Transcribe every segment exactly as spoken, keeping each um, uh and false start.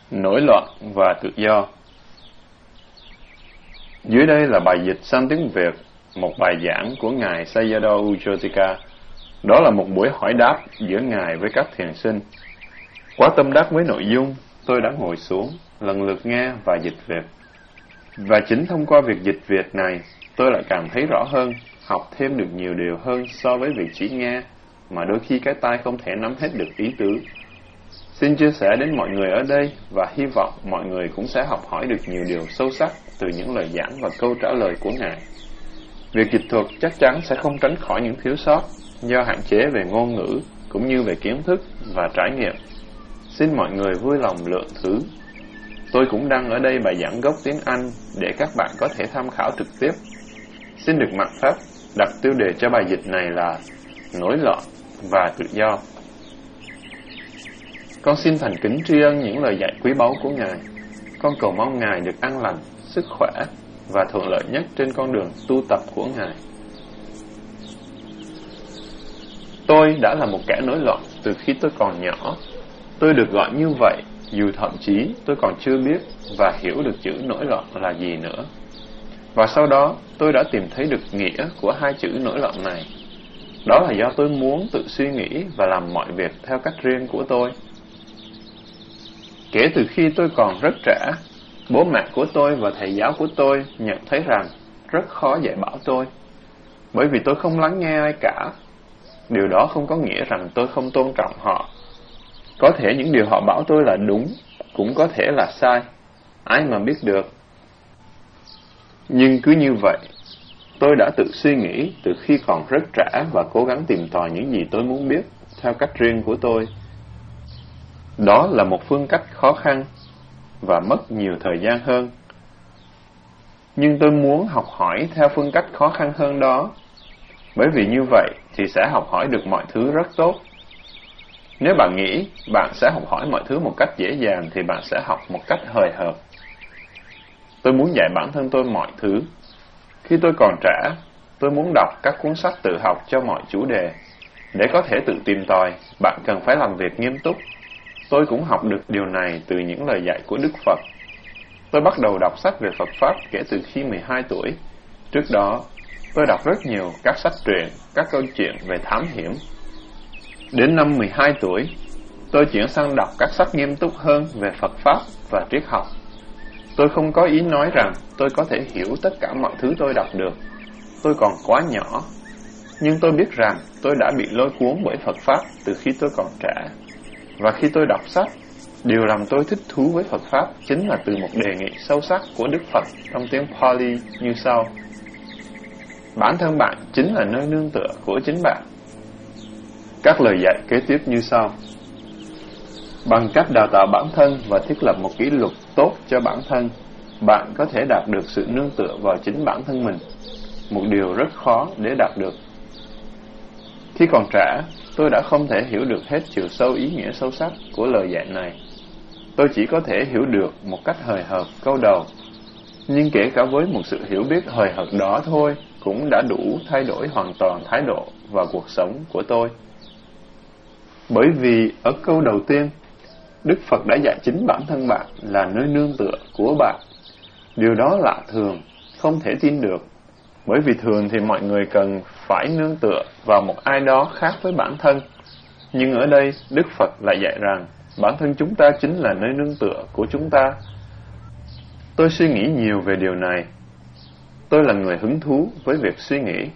Nổi loạn và tự do. Dưới đây là bài dịch sang tiếng Việt, một bài giảng của Ngài Sayadaw U Jyotika. Đó là một buổi hỏi đáp giữa Ngài với các thiền sinh. Quá tâm đắc với nội dung, tôi đã ngồi xuống, lần lượt nghe và dịch Việt. Và chính thông qua việc dịch Việt này, tôi lại cảm thấy rõ hơn, học thêm được nhiều điều hơn so với việc chỉ nghe, mà đôi khi cái tai không thể nắm hết được ý tứ. Xin chia sẻ đến mọi người ở đây và hy vọng mọi người cũng sẽ học hỏi được nhiều điều sâu sắc từ những lời giảng và câu trả lời của Ngài. Việc dịch thuật chắc chắn sẽ không tránh khỏi những thiếu sót do hạn chế về ngôn ngữ cũng như về kiến thức và trải nghiệm. Xin mọi người vui lòng lượng thứ. Tôi cũng đăng ở đây bài giảng gốc tiếng Anh để các bạn có thể tham khảo trực tiếp. Xin được mặc phép đặt tiêu đề cho bài dịch này là Nổi loạn và tự do. Con xin thành kính tri ân những lời dạy quý báu của Ngài. Con cầu mong Ngài được an lành, sức khỏe và thuận lợi nhất trên con đường tu tập của Ngài. Tôi đã là một kẻ nổi loạn từ khi tôi còn nhỏ. Tôi được gọi như vậy dù thậm chí tôi còn chưa biết và hiểu được chữ nổi loạn là gì nữa. Và sau đó tôi đã tìm thấy được nghĩa của hai chữ nổi loạn này. Đó là do tôi muốn tự suy nghĩ và làm mọi việc theo cách riêng của tôi. Kể từ khi tôi còn rất trẻ, bố mẹ của tôi và thầy giáo của tôi nhận thấy rằng rất khó dạy bảo tôi, bởi vì tôi không lắng nghe ai cả. Điều đó không có nghĩa rằng tôi không tôn trọng họ. Có thể những điều họ bảo tôi là đúng, cũng có thể là sai. Ai mà biết được. Nhưng cứ như vậy, tôi đã tự suy nghĩ từ khi còn rất trẻ và cố gắng tìm tòi những gì tôi muốn biết theo cách riêng của tôi. Đó là một phương cách khó khăn và mất nhiều thời gian hơn. Nhưng tôi muốn học hỏi theo phương cách khó khăn hơn đó, bởi vì như vậy thì sẽ học hỏi được mọi thứ rất tốt. Nếu bạn nghĩ bạn sẽ học hỏi mọi thứ một cách dễ dàng thì bạn sẽ học một cách hời hợt. Tôi muốn dạy bản thân tôi mọi thứ. Khi tôi còn trẻ, tôi muốn đọc các cuốn sách tự học cho mọi chủ đề. Để có thể tự tìm tòi, bạn cần phải làm việc nghiêm túc. Tôi cũng học được điều này từ những lời dạy của Đức Phật. Tôi bắt đầu đọc sách về Phật Pháp kể từ khi mười hai tuổi. Trước đó, tôi đọc rất nhiều các sách truyện, các câu chuyện về thám hiểm. Đến năm mười hai tuổi, tôi chuyển sang đọc các sách nghiêm túc hơn về Phật Pháp và triết học. Tôi không có ý nói rằng tôi có thể hiểu tất cả mọi thứ tôi đọc được. Tôi còn quá nhỏ. Nhưng tôi biết rằng tôi đã bị lôi cuốn bởi Phật Pháp từ khi tôi còn trẻ. Và khi tôi đọc sách, điều làm tôi thích thú với Phật Pháp chính là từ một đề nghị sâu sắc của Đức Phật trong tiếng Pali như sau. Bản thân bạn chính là nơi nương tựa của chính bạn. Các lời dạy kế tiếp như sau. Bằng cách đào tạo bản thân và thiết lập một kỷ luật tốt cho bản thân, bạn có thể đạt được sự nương tựa vào chính bản thân mình, một điều rất khó để đạt được. Khi còn trẻ, tôi đã không thể hiểu được hết chiều sâu ý nghĩa sâu sắc của lời dạy này. Tôi chỉ có thể hiểu được một cách hời hợt câu đầu. Nhưng kể cả với một sự hiểu biết hời hợt đó thôi, cũng đã đủ thay đổi hoàn toàn thái độ và cuộc sống của tôi. Bởi vì ở câu đầu tiên, Đức Phật đã dạy chính bản thân bạn là nơi nương tựa của bạn. Điều đó lạ thường, không thể tin được. Bởi vì thường thì mọi người cần phải nương tựa vào một ai đó khác với bản thân. Nhưng ở đây, Đức Phật lại dạy rằng bản thân chúng ta chính là nơi nương tựa của chúng ta. Tôi suy nghĩ nhiều về điều này. Tôi là người hứng thú với việc suy nghĩ.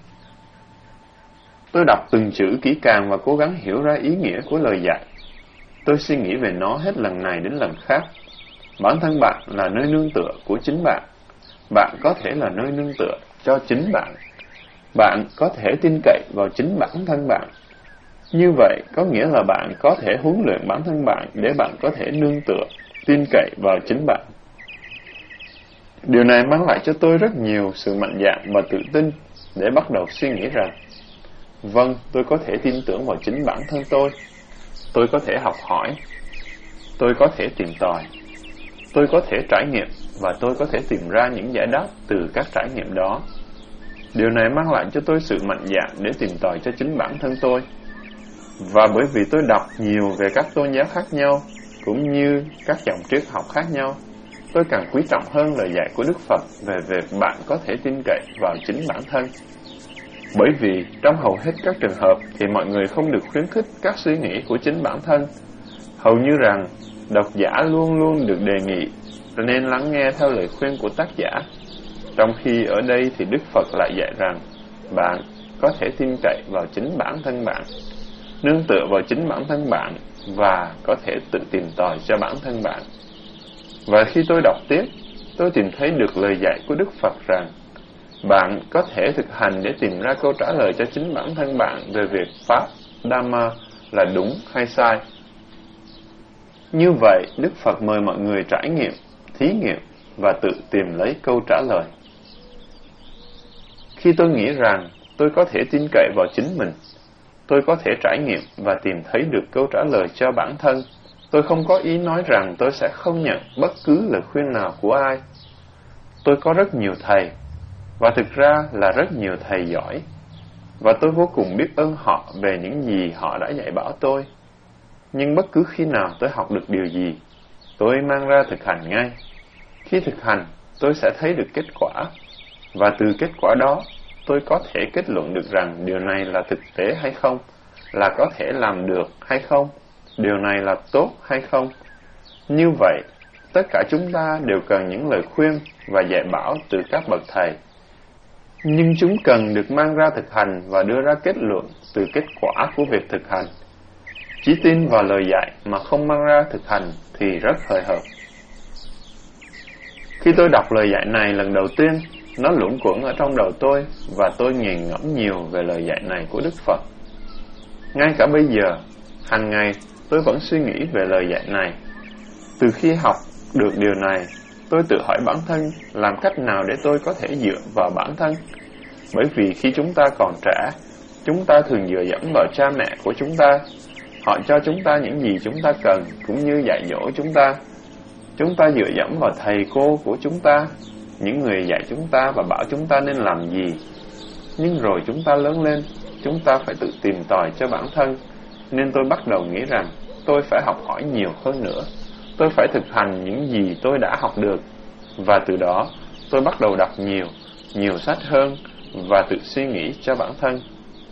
Tôi đọc từng chữ kỹ càng và cố gắng hiểu ra ý nghĩa của lời dạy. Tôi suy nghĩ về nó hết lần này đến lần khác. Bản thân bạn là nơi nương tựa của chính bạn. Bạn có thể là nơi nương tựa cho chính bạn. Bạn có thể tin cậy vào chính bản thân bạn. Như vậy có nghĩa là bạn có thể huấn luyện bản thân bạn để bạn có thể nương tựa, tin cậy vào chính bạn. Điều này mang lại cho tôi rất nhiều sự mạnh dạn và tự tin để bắt đầu suy nghĩ rằng vâng, tôi có thể tin tưởng vào chính bản thân tôi. Tôi có thể học hỏi. Tôi có thể tìm tòi. Tôi có thể trải nghiệm và tôi có thể tìm ra những giải đáp từ các trải nghiệm đó. Điều này mang lại cho tôi sự mạnh dạn để tìm tòi cho chính bản thân tôi. Và bởi vì tôi đọc nhiều về các tôn giáo khác nhau, cũng như các dòng triết học khác nhau, tôi càng quý trọng hơn lời dạy của Đức Phật về việc bạn có thể tin cậy vào chính bản thân. Bởi vì trong hầu hết các trường hợp thì mọi người không được khuyến khích các suy nghĩ của chính bản thân. Hầu như rằng độc giả luôn luôn được đề nghị nên lắng nghe theo lời khuyên của tác giả, trong khi ở đây thì Đức Phật lại dạy rằng bạn có thể tin cậy vào chính bản thân bạn, nương tựa vào chính bản thân bạn và có thể tự tìm tòi cho bản thân bạn. Và khi tôi đọc tiếp, tôi tìm thấy được lời dạy của Đức Phật rằng bạn có thể thực hành để tìm ra câu trả lời cho chính bản thân bạn về việc Pháp, Dhamma là đúng hay sai. Như vậy, Đức Phật mời mọi người trải nghiệm, thí nghiệm và tự tìm lấy câu trả lời. Khi tôi nghĩ rằng tôi có thể tin cậy vào chính mình, tôi có thể trải nghiệm và tìm thấy được câu trả lời cho bản thân, tôi không có ý nói rằng tôi sẽ không nhận bất cứ lời khuyên nào của ai. Tôi có rất nhiều thầy, và thực ra là rất nhiều thầy giỏi, và tôi vô cùng biết ơn họ về những gì họ đã dạy bảo tôi. Nhưng bất cứ khi nào tôi học được điều gì, tôi mang ra thực hành ngay. Khi thực hành, tôi sẽ thấy được kết quả, và từ kết quả đó, tôi có thể kết luận được rằng điều này là thực tế hay không, là có thể làm được hay không, điều này là tốt hay không. Như vậy, tất cả chúng ta đều cần những lời khuyên và dạy bảo từ các bậc thầy. Nhưng chúng cần được mang ra thực hành và đưa ra kết luận từ kết quả của việc thực hành. Chỉ tin vào lời dạy mà không mang ra thực hành thì rất hời hợt. Khi tôi đọc lời dạy này lần đầu tiên, nó luẩn quẩn ở trong đầu tôi và tôi nghiền ngẫm nhiều về lời dạy này của Đức Phật. Ngay cả bây giờ, hàng ngày tôi vẫn suy nghĩ về lời dạy này. Từ khi học được điều này, tôi tự hỏi bản thân làm cách nào để tôi có thể dựa vào bản thân. Bởi vì khi chúng ta còn trẻ, chúng ta thường dựa dẫm vào cha mẹ của chúng ta. Họ cho chúng ta những gì chúng ta cần cũng như dạy dỗ chúng ta. Chúng ta dựa dẫm vào thầy cô của chúng ta, những người dạy chúng ta và bảo chúng ta nên làm gì. Nhưng rồi chúng ta lớn lên, chúng ta phải tự tìm tòi cho bản thân. Nên tôi bắt đầu nghĩ rằng tôi phải học hỏi nhiều hơn nữa. Tôi phải thực hành những gì tôi đã học được. Và từ đó, tôi bắt đầu đọc nhiều, nhiều sách hơn và tự suy nghĩ cho bản thân.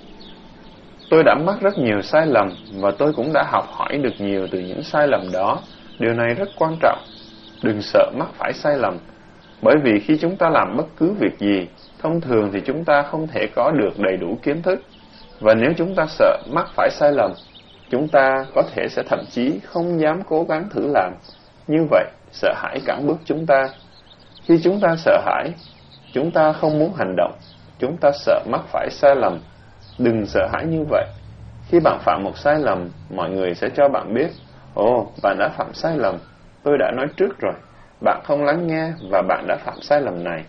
Tôi đã mắc rất nhiều sai lầm và tôi cũng đã học hỏi được nhiều từ những sai lầm đó. Điều này rất quan trọng. Đừng sợ mắc phải sai lầm. Bởi vì khi chúng ta làm bất cứ việc gì, thông thường thì chúng ta không thể có được đầy đủ kiến thức. Và nếu chúng ta sợ mắc phải sai lầm, chúng ta có thể sẽ thậm chí không dám cố gắng thử làm. Như vậy, sợ hãi cản bước chúng ta. Khi chúng ta sợ hãi, chúng ta không muốn hành động. Chúng ta sợ mắc phải sai lầm. Đừng sợ hãi như vậy. Khi bạn phạm một sai lầm, mọi người sẽ cho bạn biết, ồ, bạn đã phạm sai lầm. Tôi đã nói trước rồi. Bạn không lắng nghe và bạn đã phạm sai lầm này.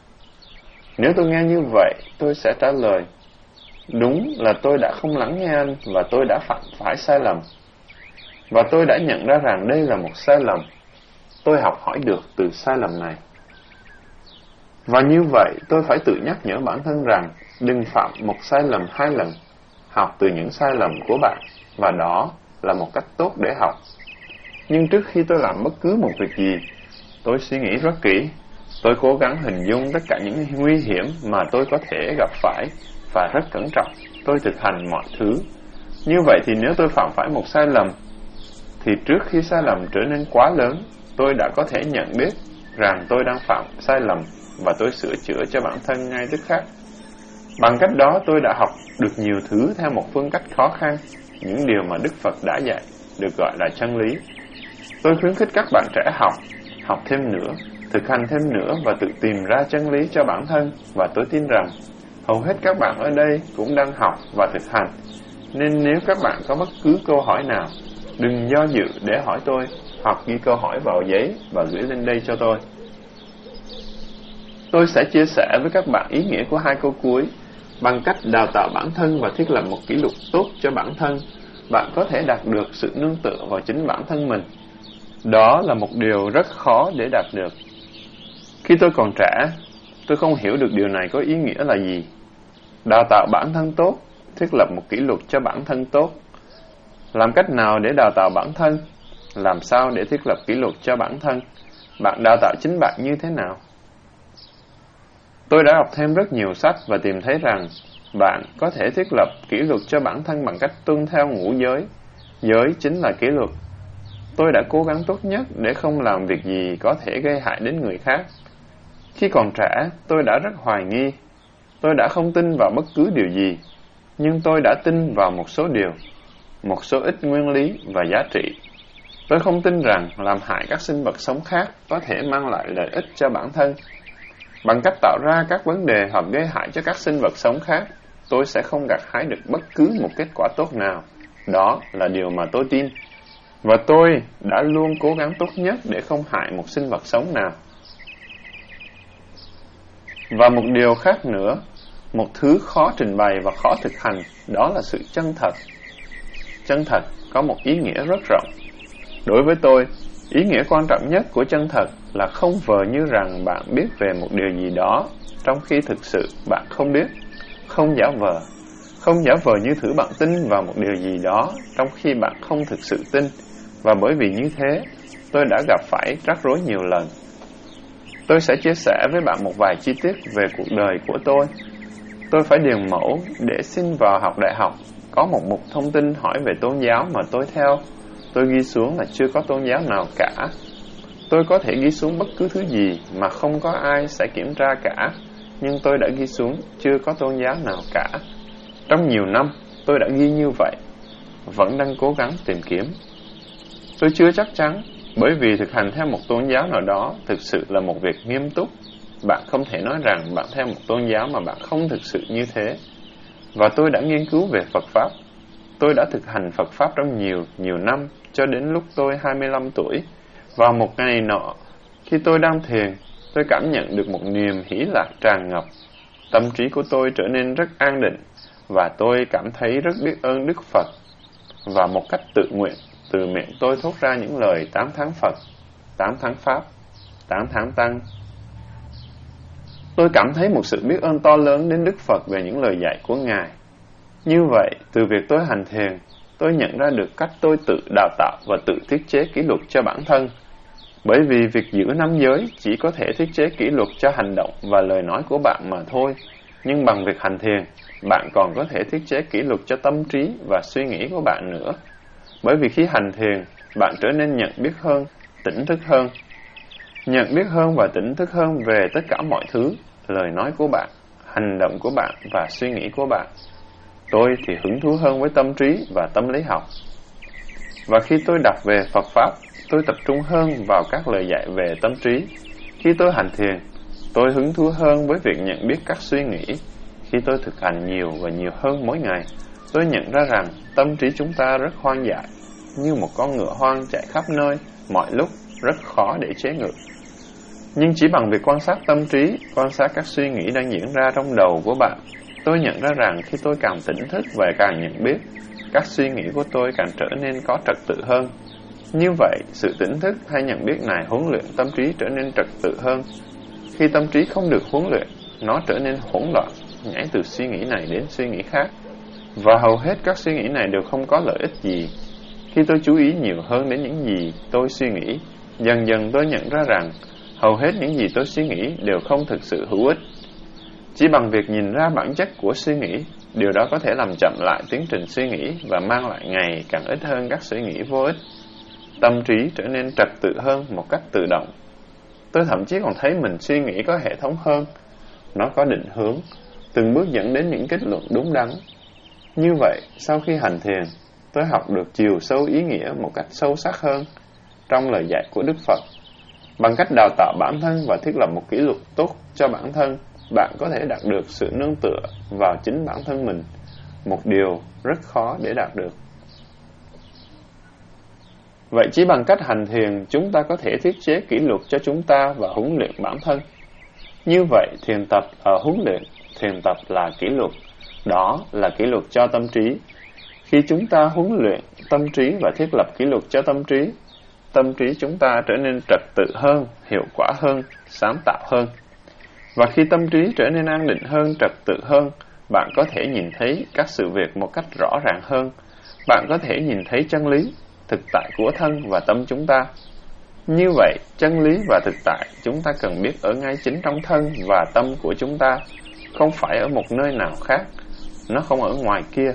Nếu tôi nghe như vậy, tôi sẽ trả lời, đúng là tôi đã không lắng nghe anh và tôi đã phạm phải sai lầm. Và tôi đã nhận ra rằng đây là một sai lầm. Tôi học hỏi được từ sai lầm này. Và như vậy, tôi phải tự nhắc nhở bản thân rằng đừng phạm một sai lầm hai lần. Học từ những sai lầm của bạn, và đó là một cách tốt để học. Nhưng trước khi tôi làm bất cứ một việc gì, tôi suy nghĩ rất kỹ. Tôi cố gắng hình dung tất cả những nguy hiểm mà tôi có thể gặp phải và rất cẩn trọng. Tôi thực hành mọi thứ. Như vậy thì nếu tôi phạm phải một sai lầm, thì trước khi sai lầm trở nên quá lớn, tôi đã có thể nhận biết rằng tôi đang phạm sai lầm và tôi sửa chữa cho bản thân ngay tức khắc. Bằng cách đó tôi đã học được nhiều thứ theo một phương cách khó khăn. Những điều mà Đức Phật đã dạy được gọi là chân lý. Tôi khuyến khích các bạn trẻ học, học thêm nữa, thực hành thêm nữa và tự tìm ra chân lý cho bản thân. Và tôi tin rằng hầu hết các bạn ở đây cũng đang học và thực hành. Nên nếu các bạn có bất cứ câu hỏi nào, đừng do dự để hỏi tôi, hoặc ghi câu hỏi vào giấy và gửi lên đây cho tôi. Tôi sẽ chia sẻ với các bạn ý nghĩa của hai câu cuối. Bằng cách đào tạo bản thân và thiết lập một kỷ lục tốt cho bản thân, bạn có thể đạt được sự nương tựa vào chính bản thân mình. Đó là một điều rất khó để đạt được. Khi tôi còn trẻ, tôi không hiểu được điều này có ý nghĩa là gì. Đào tạo bản thân tốt, thiết lập một kỷ lục cho bản thân tốt. Làm cách nào để đào tạo bản thân? làm sao để thiết lập kỷ luật cho bản thân? Bạn đào tạo chính bạn như thế nào? Tôi đã đọc thêm rất nhiều sách và tìm thấy rằng bạn có thể thiết lập kỷ luật cho bản thân bằng cách tuân theo ngũ giới. Giới chính là kỷ luật. Tôi đã cố gắng tốt nhất để không làm việc gì có thể gây hại đến người khác. Khi còn trẻ, tôi đã rất hoài nghi. Tôi đã không tin vào bất cứ điều gì, nhưng tôi đã tin vào một số điều, một số ít nguyên lý và giá trị. Tôi không tin rằng làm hại các sinh vật sống khác có thể mang lại lợi ích cho bản thân. Bằng cách tạo ra các vấn đề hoặc gây hại cho các sinh vật sống khác, tôi sẽ không gặt hái được bất cứ một kết quả tốt nào. Đó là điều mà tôi tin. Và tôi đã luôn cố gắng tốt nhất để không hại một sinh vật sống nào. Và một điều khác nữa, một thứ khó trình bày và khó thực hành, đó là sự chân thật. Chân thật có một ý nghĩa rất rộng. Đối với tôi, ý nghĩa quan trọng nhất của chân thật là không vờ như rằng bạn biết về một điều gì đó, trong khi thực sự bạn không biết. Không giả vờ. Không giả vờ như thử bạn tin vào một điều gì đó, trong khi bạn không thực sự tin. Và bởi vì như thế, tôi đã gặp phải rắc rối nhiều lần. Tôi sẽ chia sẻ với bạn một vài chi tiết về cuộc đời của tôi. Tôi phải điền mẫu để xin vào học đại học. Có một mục thông tin hỏi về tôn giáo mà tôi theo. Tôi ghi xuống là chưa có tôn giáo nào cả. Tôi có thể ghi xuống bất cứ thứ gì mà không có ai sẽ kiểm tra cả. Nhưng tôi đã ghi xuống chưa có tôn giáo nào cả. Trong nhiều năm, tôi đã ghi như vậy. Vẫn đang cố gắng tìm kiếm. Tôi chưa chắc chắn, bởi vì thực hành theo một tôn giáo nào đó thực sự là một việc nghiêm túc. Bạn không thể nói rằng bạn theo một tôn giáo mà bạn không thực sự như thế. Và tôi đã nghiên cứu về Phật Pháp. Tôi đã thực hành Phật Pháp trong nhiều, nhiều năm, cho đến lúc tôi hai mươi lăm tuổi. Vào một ngày nọ, khi tôi đang thiền, tôi cảm nhận được một niềm hỷ lạc tràn ngập. Tâm trí của tôi trở nên rất an định, và tôi cảm thấy rất biết ơn Đức Phật. Và một cách tự nguyện, từ miệng tôi thốt ra những lời tám tháng Phật, tám tháng Pháp, tám tháng Tăng. Tôi cảm thấy một sự biết ơn to lớn đến Đức Phật về những lời dạy của Ngài. Như vậy, từ việc tôi hành thiền, tôi nhận ra được cách tôi tự đào tạo và tự thiết chế kỷ luật cho bản thân. Bởi vì việc giữ năm giới chỉ có thể thiết chế kỷ luật cho hành động và lời nói của bạn mà thôi. Nhưng bằng việc hành thiền, bạn còn có thể thiết chế kỷ luật cho tâm trí và suy nghĩ của bạn nữa. Bởi vì khi hành thiền, bạn trở nên nhận biết hơn, tỉnh thức hơn. Nhận biết hơn và tỉnh thức hơn về tất cả mọi thứ, lời nói của bạn, hành động của bạn và suy nghĩ của bạn. Tôi thì hứng thú hơn với tâm trí và tâm lý học. Và khi tôi đọc về Phật Pháp, tôi tập trung hơn vào các lời dạy về tâm trí. Khi tôi hành thiền, tôi hứng thú hơn với việc nhận biết các suy nghĩ. Khi tôi thực hành nhiều và nhiều hơn mỗi ngày, tôi nhận ra rằng tâm trí chúng ta rất hoang dại, như một con ngựa hoang chạy khắp nơi, mọi lúc, rất khó để chế ngự. Nhưng chỉ bằng việc quan sát tâm trí, quan sát các suy nghĩ đang diễn ra trong đầu của bạn, tôi nhận ra rằng khi tôi càng tỉnh thức và càng nhận biết, các suy nghĩ của tôi càng trở nên có trật tự hơn. Như vậy, sự tỉnh thức hay nhận biết này huấn luyện tâm trí trở nên trật tự hơn. Khi tâm trí không được huấn luyện, nó trở nên hỗn loạn, nhảy từ suy nghĩ này đến suy nghĩ khác. Và hầu hết các suy nghĩ này đều không có lợi ích gì. Khi tôi chú ý nhiều hơn đến những gì tôi suy nghĩ, dần dần tôi nhận ra rằng hầu hết những gì tôi suy nghĩ đều không thực sự hữu ích. Chỉ bằng việc nhìn ra bản chất của suy nghĩ, điều đó có thể làm chậm lại tiến trình suy nghĩ và mang lại ngày càng ít hơn các suy nghĩ vô ích. Tâm trí trở nên trật tự hơn một cách tự động. Tôi thậm chí còn thấy mình suy nghĩ có hệ thống hơn. Nó có định hướng, từng bước dẫn đến những kết luận đúng đắn. Như vậy, sau khi hành thiền, tôi học được chiều sâu ý nghĩa một cách sâu sắc hơn trong lời dạy của Đức Phật. Bằng cách đào tạo bản thân và thiết lập một kỷ luật tốt cho bản thân, bạn có thể đạt được sự nương tựa vào chính bản thân mình, một điều rất khó để đạt được. Vậy chỉ bằng cách hành thiền, chúng ta có thể thiết chế kỷ luật cho chúng ta và huấn luyện bản thân. Như vậy, thiền tập là huấn luyện, thiền tập là kỷ luật. Đó là kỷ luật cho tâm trí. Khi chúng ta huấn luyện tâm trí và thiết lập kỷ luật cho tâm trí, tâm trí chúng ta trở nên trật tự hơn, hiệu quả hơn, sáng tạo hơn. Và khi tâm trí trở nên an định hơn, trật tự hơn, bạn có thể nhìn thấy các sự việc một cách rõ ràng hơn. Bạn có thể nhìn thấy chân lý, thực tại của thân và tâm chúng ta. Như vậy, chân lý và thực tại chúng ta cần biết ở ngay chính trong thân và tâm của chúng ta, không phải ở một nơi nào khác, nó không ở ngoài kia.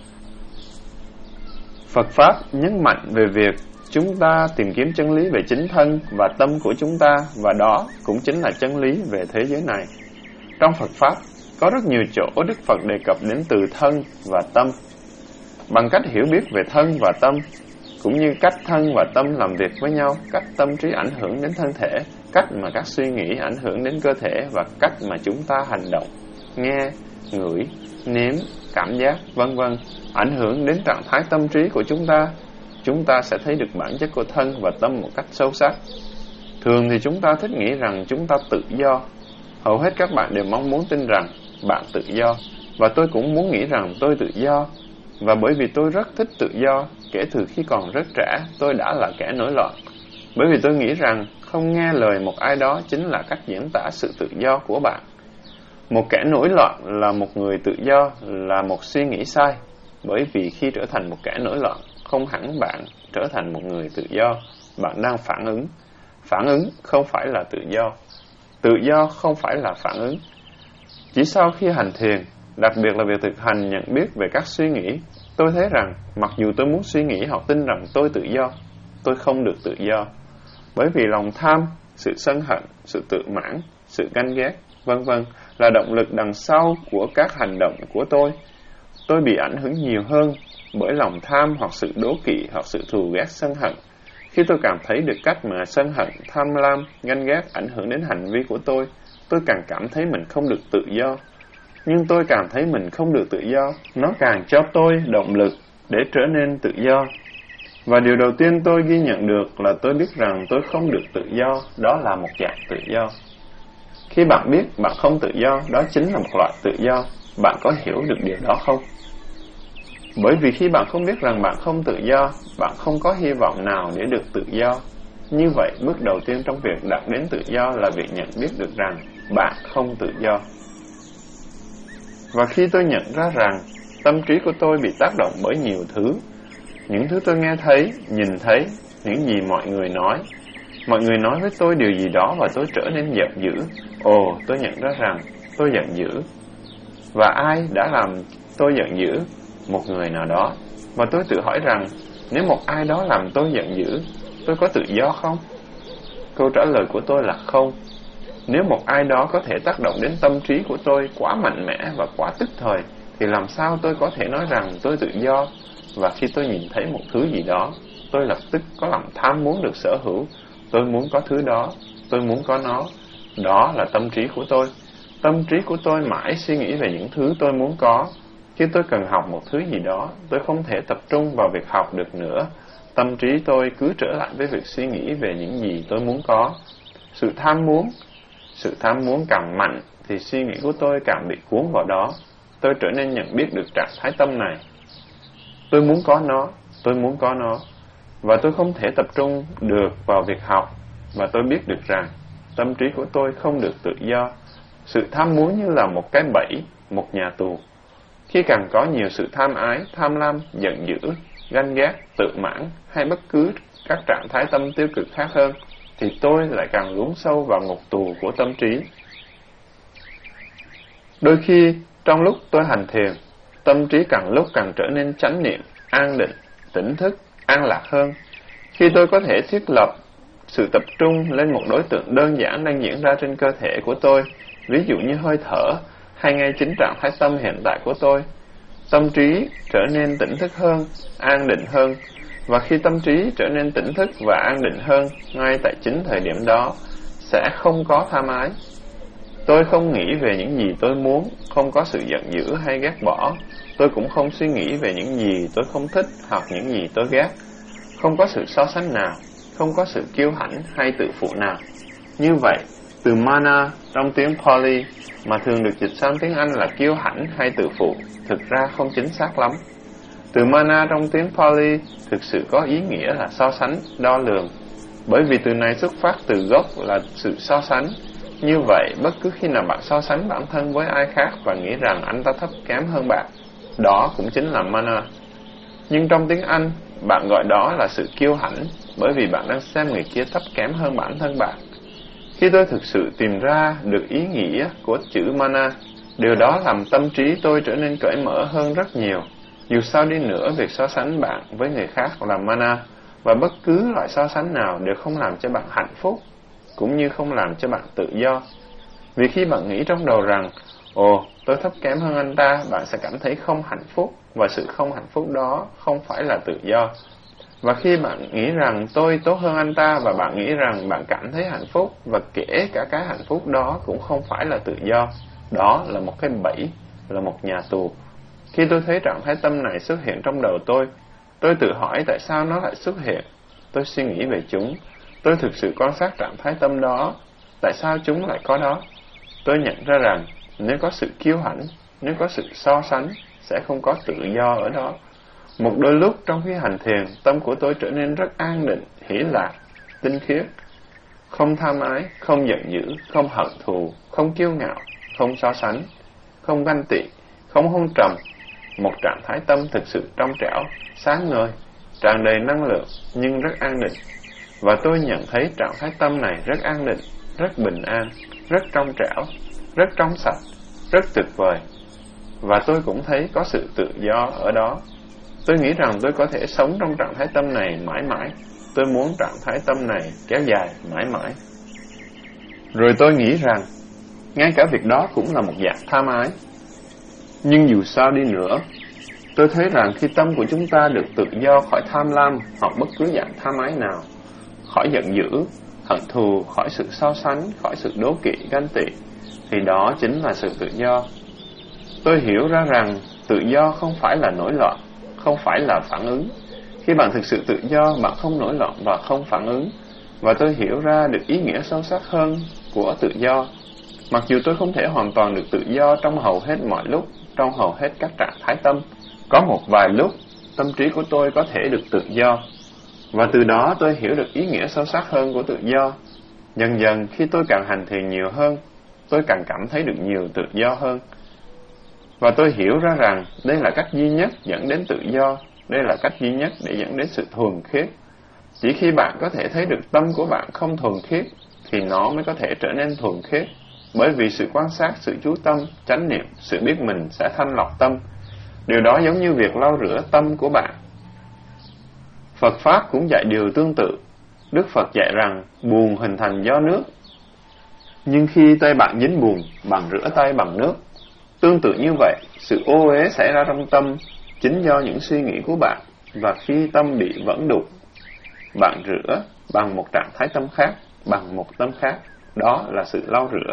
Phật Pháp nhấn mạnh về việc chúng ta tìm kiếm chân lý về chính thân và tâm của chúng ta, và đó cũng chính là chân lý về thế giới này. Trong Phật Pháp, có rất nhiều chỗ Đức Phật đề cập đến từ thân và tâm. Bằng cách hiểu biết về thân và tâm, cũng như cách thân và tâm làm việc với nhau, cách tâm trí ảnh hưởng đến thân thể, cách mà các suy nghĩ ảnh hưởng đến cơ thể, và cách mà chúng ta hành động, nghe, ngửi, nếm, cảm giác, vân vân ảnh hưởng đến trạng thái tâm trí của chúng ta, chúng ta sẽ thấy được bản chất của thân và tâm một cách sâu sắc. Thường thì chúng ta thích nghĩ rằng chúng ta tự do. Hầu hết các bạn đều mong muốn tin rằng bạn tự do, và tôi cũng muốn nghĩ rằng tôi tự do. Và bởi vì tôi rất thích tự do, kể từ khi còn rất trẻ, tôi đã là kẻ nổi loạn. Bởi vì tôi nghĩ rằng không nghe lời một ai đó chính là cách diễn tả sự tự do của bạn. Một kẻ nổi loạn là một người tự do, là một suy nghĩ sai. Bởi vì khi trở thành một kẻ nổi loạn, không hẳn bạn trở thành một người tự do. Bạn đang phản ứng. Phản ứng không phải là tự do. Tự do không phải là phản ứng. Chỉ sau khi hành thiền, đặc biệt là việc thực hành nhận biết về các suy nghĩ, tôi thấy rằng mặc dù tôi muốn suy nghĩ hoặc tin rằng tôi tự do, tôi không được tự do. Bởi vì lòng tham, sự sân hận, sự tự mãn, sự ganh ghét, vân vân là động lực đằng sau của các hành động của tôi. Tôi bị ảnh hưởng nhiều hơn bởi lòng tham hoặc sự đố kỵ hoặc sự thù ghét sân hận. Khi tôi cảm thấy được cách mà sân hận, tham lam, ganh ghét ảnh hưởng đến hành vi của tôi, tôi càng cảm thấy mình không được tự do. Nhưng tôi cảm thấy mình không được tự do, nó càng cho tôi động lực để trở nên tự do. Và điều đầu tiên tôi ghi nhận được là tôi biết rằng tôi không được tự do, đó là một dạng tự do. Khi bạn biết bạn không tự do, đó chính là một loại tự do. Bạn có hiểu được điều đó không? Bởi vì khi bạn không biết rằng bạn không tự do, bạn không có hy vọng nào để được tự do. Như vậy, bước đầu tiên trong việc đạt đến tự do là việc nhận biết được rằng bạn không tự do. Và khi tôi nhận ra rằng tâm trí của tôi bị tác động bởi nhiều thứ, những thứ tôi nghe thấy, nhìn thấy, những gì mọi người nói. Mọi người nói với tôi điều gì đó và tôi trở nên giận dữ. Ồ, tôi nhận ra rằng tôi giận dữ. Và ai đã làm tôi giận dữ? Một người nào đó. Và tôi tự hỏi rằng, nếu một ai đó làm tôi giận dữ, tôi có tự do không? Câu trả lời của tôi là không. Nếu một ai đó có thể tác động đến tâm trí của tôi quá mạnh mẽ và quá tức thời, thì làm sao tôi có thể nói rằng tôi tự do? Và khi tôi nhìn thấy một thứ gì đó, tôi lập tức có lòng tham muốn được sở hữu. Tôi muốn có thứ đó, tôi muốn có nó. Đó là tâm trí của tôi. Tâm trí của tôi mãi suy nghĩ về những thứ tôi muốn có. Khi tôi cần học một thứ gì đó, tôi không thể tập trung vào việc học được nữa. Tâm trí tôi cứ trở lại với việc suy nghĩ về những gì tôi muốn có. Sự tham muốn, sự tham muốn càng mạnh thì suy nghĩ của tôi càng bị cuốn vào đó. Tôi trở nên nhận biết được trạng thái tâm này. Tôi muốn có nó, tôi muốn có nó. Và tôi không thể tập trung được vào việc học. Và tôi biết được rằng tâm trí của tôi không được tự do. Sự tham muốn như là một cái bẫy, một nhà tù. Khi càng có nhiều sự tham ái, tham lam, giận dữ, ganh ghét, tự mãn hay bất cứ các trạng thái tâm tiêu cực khác hơn, thì tôi lại càng lún sâu vào ngục tù của tâm trí. Đôi khi, trong lúc tôi hành thiền, tâm trí càng lúc càng trở nên chánh niệm, an định, tỉnh thức, an lạc hơn. Khi tôi có thể thiết lập sự tập trung lên một đối tượng đơn giản đang diễn ra trên cơ thể của tôi, ví dụ như hơi thở, hay ngay chính trạng thái tâm hiện tại của tôi, tâm trí trở nên tỉnh thức hơn, an định hơn. Và khi tâm trí trở nên tỉnh thức và an định hơn, ngay tại chính thời điểm đó, sẽ không có tham ái. Tôi không nghĩ về những gì tôi muốn, không có sự giận dữ hay ghét bỏ. Tôi cũng không suy nghĩ về những gì tôi không thích hoặc những gì tôi ghét. Không có sự so sánh nào, không có sự kiêu hãnh hay tự phụ nào. Như vậy, từ mana trong tiếng Pali mà thường được dịch sang tiếng Anh là kiêu hãnh hay tự phụ, thực ra không chính xác lắm. Từ mana trong tiếng Pali thực sự có ý nghĩa là so sánh, đo lường. Bởi vì từ này xuất phát từ gốc là sự so sánh. Như vậy, bất cứ khi nào bạn so sánh bản thân với ai khác và nghĩ rằng anh ta thấp kém hơn bạn, đó cũng chính là mana. Nhưng trong tiếng Anh, bạn gọi đó là sự kiêu hãnh, bởi vì bạn đang xem người kia thấp kém hơn bản thân bạn. Khi tôi thực sự tìm ra được ý nghĩa của chữ mana, điều đó làm tâm trí tôi trở nên cởi mở hơn rất nhiều. Dù sao đi nữa, việc so sánh bạn với người khác là mana, và bất cứ loại so sánh nào đều không làm cho bạn hạnh phúc, cũng như không làm cho bạn tự do. Vì khi bạn nghĩ trong đầu rằng, ồ, tôi thấp kém hơn anh ta, bạn sẽ cảm thấy không hạnh phúc, và sự không hạnh phúc đó không phải là tự do. Và khi bạn nghĩ rằng tôi tốt hơn anh ta, và bạn nghĩ rằng bạn cảm thấy hạnh phúc, và kể cả cái hạnh phúc đó cũng không phải là tự do. Đó là một cái bẫy, là một nhà tù. Khi tôi thấy trạng thái tâm này xuất hiện trong đầu tôi, tôi tự hỏi tại sao nó lại xuất hiện. Tôi suy nghĩ về chúng. Tôi thực sự quan sát trạng thái tâm đó. Tại sao chúng lại có đó? Tôi nhận ra rằng nếu có sự kiêu hãnh, nếu có sự so sánh, sẽ không có tự do ở đó. Một đôi lúc trong khi hành thiền, tâm của tôi trở nên rất an định, hỷ lạc, tinh khiết, không tham ái, không giận dữ, không hận thù, không kiêu ngạo, không so sánh, không ganh tị, không hôn trầm. Một trạng thái tâm thực sự trong trẻo, sáng ngời, tràn đầy năng lượng nhưng rất an định. Và tôi nhận thấy trạng thái tâm này rất an định, rất bình an, rất trong trẻo, rất trong sạch, rất tuyệt vời. Và tôi cũng thấy có sự tự do ở đó. Tôi nghĩ rằng tôi có thể sống trong trạng thái tâm này mãi mãi. Tôi muốn trạng thái tâm này kéo dài mãi mãi. Rồi tôi nghĩ rằng, ngay cả việc đó cũng là một dạng tham ái. Nhưng dù sao đi nữa, tôi thấy rằng khi tâm của chúng ta được tự do khỏi tham lam hoặc bất cứ dạng tham ái nào, khỏi giận dữ, hận thù, khỏi sự so sánh, khỏi sự đố kỵ, ganh tị, thì đó chính là sự tự do. Tôi hiểu ra rằng tự do không phải là nổi loạn, không phải là phản ứng. Khi bạn thực sự tự do, bạn không nổi loạn và không phản ứng. Và tôi hiểu ra được ý nghĩa sâu sắc hơn của tự do. Mặc dù tôi không thể hoàn toàn được tự do trong hầu hết mọi lúc, trong hầu hết các trạng thái tâm, có một vài lúc, tâm trí của tôi có thể được tự do. Và từ đó tôi hiểu được ý nghĩa sâu sắc hơn của tự do. Dần dần, khi tôi càng hành thiền nhiều hơn, tôi càng cảm thấy được nhiều tự do hơn. Và tôi hiểu ra rằng đây là cách duy nhất dẫn đến tự do, đây là cách duy nhất để dẫn đến sự thuần khiết. Chỉ khi bạn có thể thấy được tâm của bạn không thuần khiết, thì nó mới có thể trở nên thuần khiết. Bởi vì sự quan sát, sự chú tâm, chánh niệm, sự biết mình sẽ thanh lọc tâm. Điều đó giống như việc lau rửa tâm của bạn. Phật Pháp cũng dạy điều tương tự. Đức Phật dạy rằng buồn hình thành do nước. Nhưng khi tay bạn dính buồn, bạn rửa tay bằng nước. Tương tự như vậy, sự ô uế xảy ra trong tâm chính do những suy nghĩ của bạn. Và khi tâm bị vẫn đục, bạn rửa bằng một trạng thái tâm khác, bằng một tâm khác. Đó là sự lau rửa.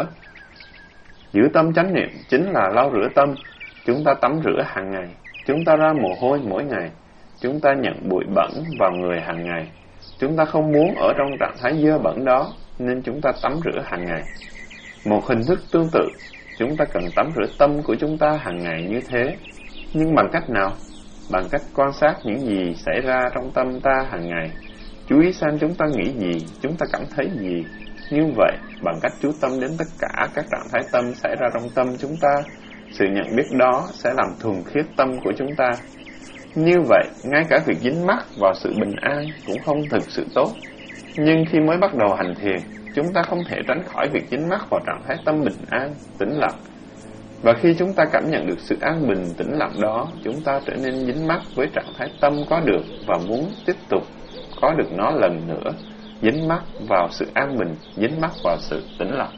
Giữ tâm chánh niệm chính là lau rửa tâm. Chúng ta tắm rửa hàng ngày. Chúng ta ra mồ hôi mỗi ngày. Chúng ta nhận bụi bẩn vào người hàng ngày. Chúng ta không muốn ở trong trạng thái dơ bẩn đó, nên chúng ta tắm rửa hàng ngày. Một hình thức tương tự, chúng ta cần tắm rửa tâm của chúng ta hàng ngày như thế. Nhưng bằng cách nào? Bằng cách quan sát những gì xảy ra trong tâm ta hàng ngày. Chú ý xem chúng ta nghĩ gì, chúng ta cảm thấy gì. Như vậy, bằng cách chú tâm đến tất cả các trạng thái tâm xảy ra trong tâm chúng ta, sự nhận biết đó sẽ làm thuần khiết tâm của chúng ta. Như vậy, ngay cả việc dính mắc vào sự bình an cũng không thực sự tốt. Nhưng khi mới bắt đầu hành thiền, chúng ta không thể tránh khỏi việc dính mắc vào trạng thái tâm bình an, tĩnh lặng. Và khi chúng ta cảm nhận được sự an bình, tĩnh lặng đó, chúng ta trở nên dính mắc với trạng thái tâm có được và muốn tiếp tục có được nó lần nữa. Dính mắc vào sự an bình, dính mắc vào sự tĩnh lặng.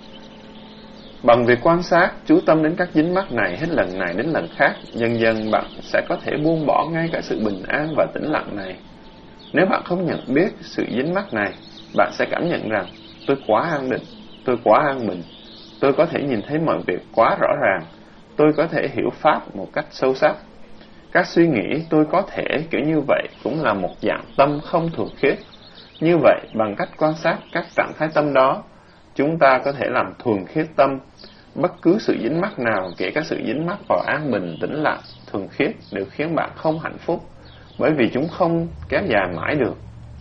Bằng việc quan sát, chú tâm đến các dính mắc này hết lần này đến lần khác, dần dần bạn sẽ có thể buông bỏ ngay cả sự bình an và tĩnh lặng này. Nếu bạn không nhận biết sự dính mắc này, bạn sẽ cảm nhận rằng tôi quá an định, tôi quá an bình, tôi có thể nhìn thấy mọi việc quá rõ ràng, tôi có thể hiểu Pháp một cách sâu sắc. Các suy nghĩ tôi có thể kiểu như vậy cũng là một dạng tâm không thuần khiết. Như vậy, bằng cách quan sát các trạng thái tâm đó, chúng ta có thể làm thuần khiết tâm. Bất cứ sự dính mắc nào, kể cả sự dính mắc vào an bình, tĩnh lặng, thuần khiết, đều khiến bạn không hạnh phúc, bởi vì chúng không kéo dài mãi được.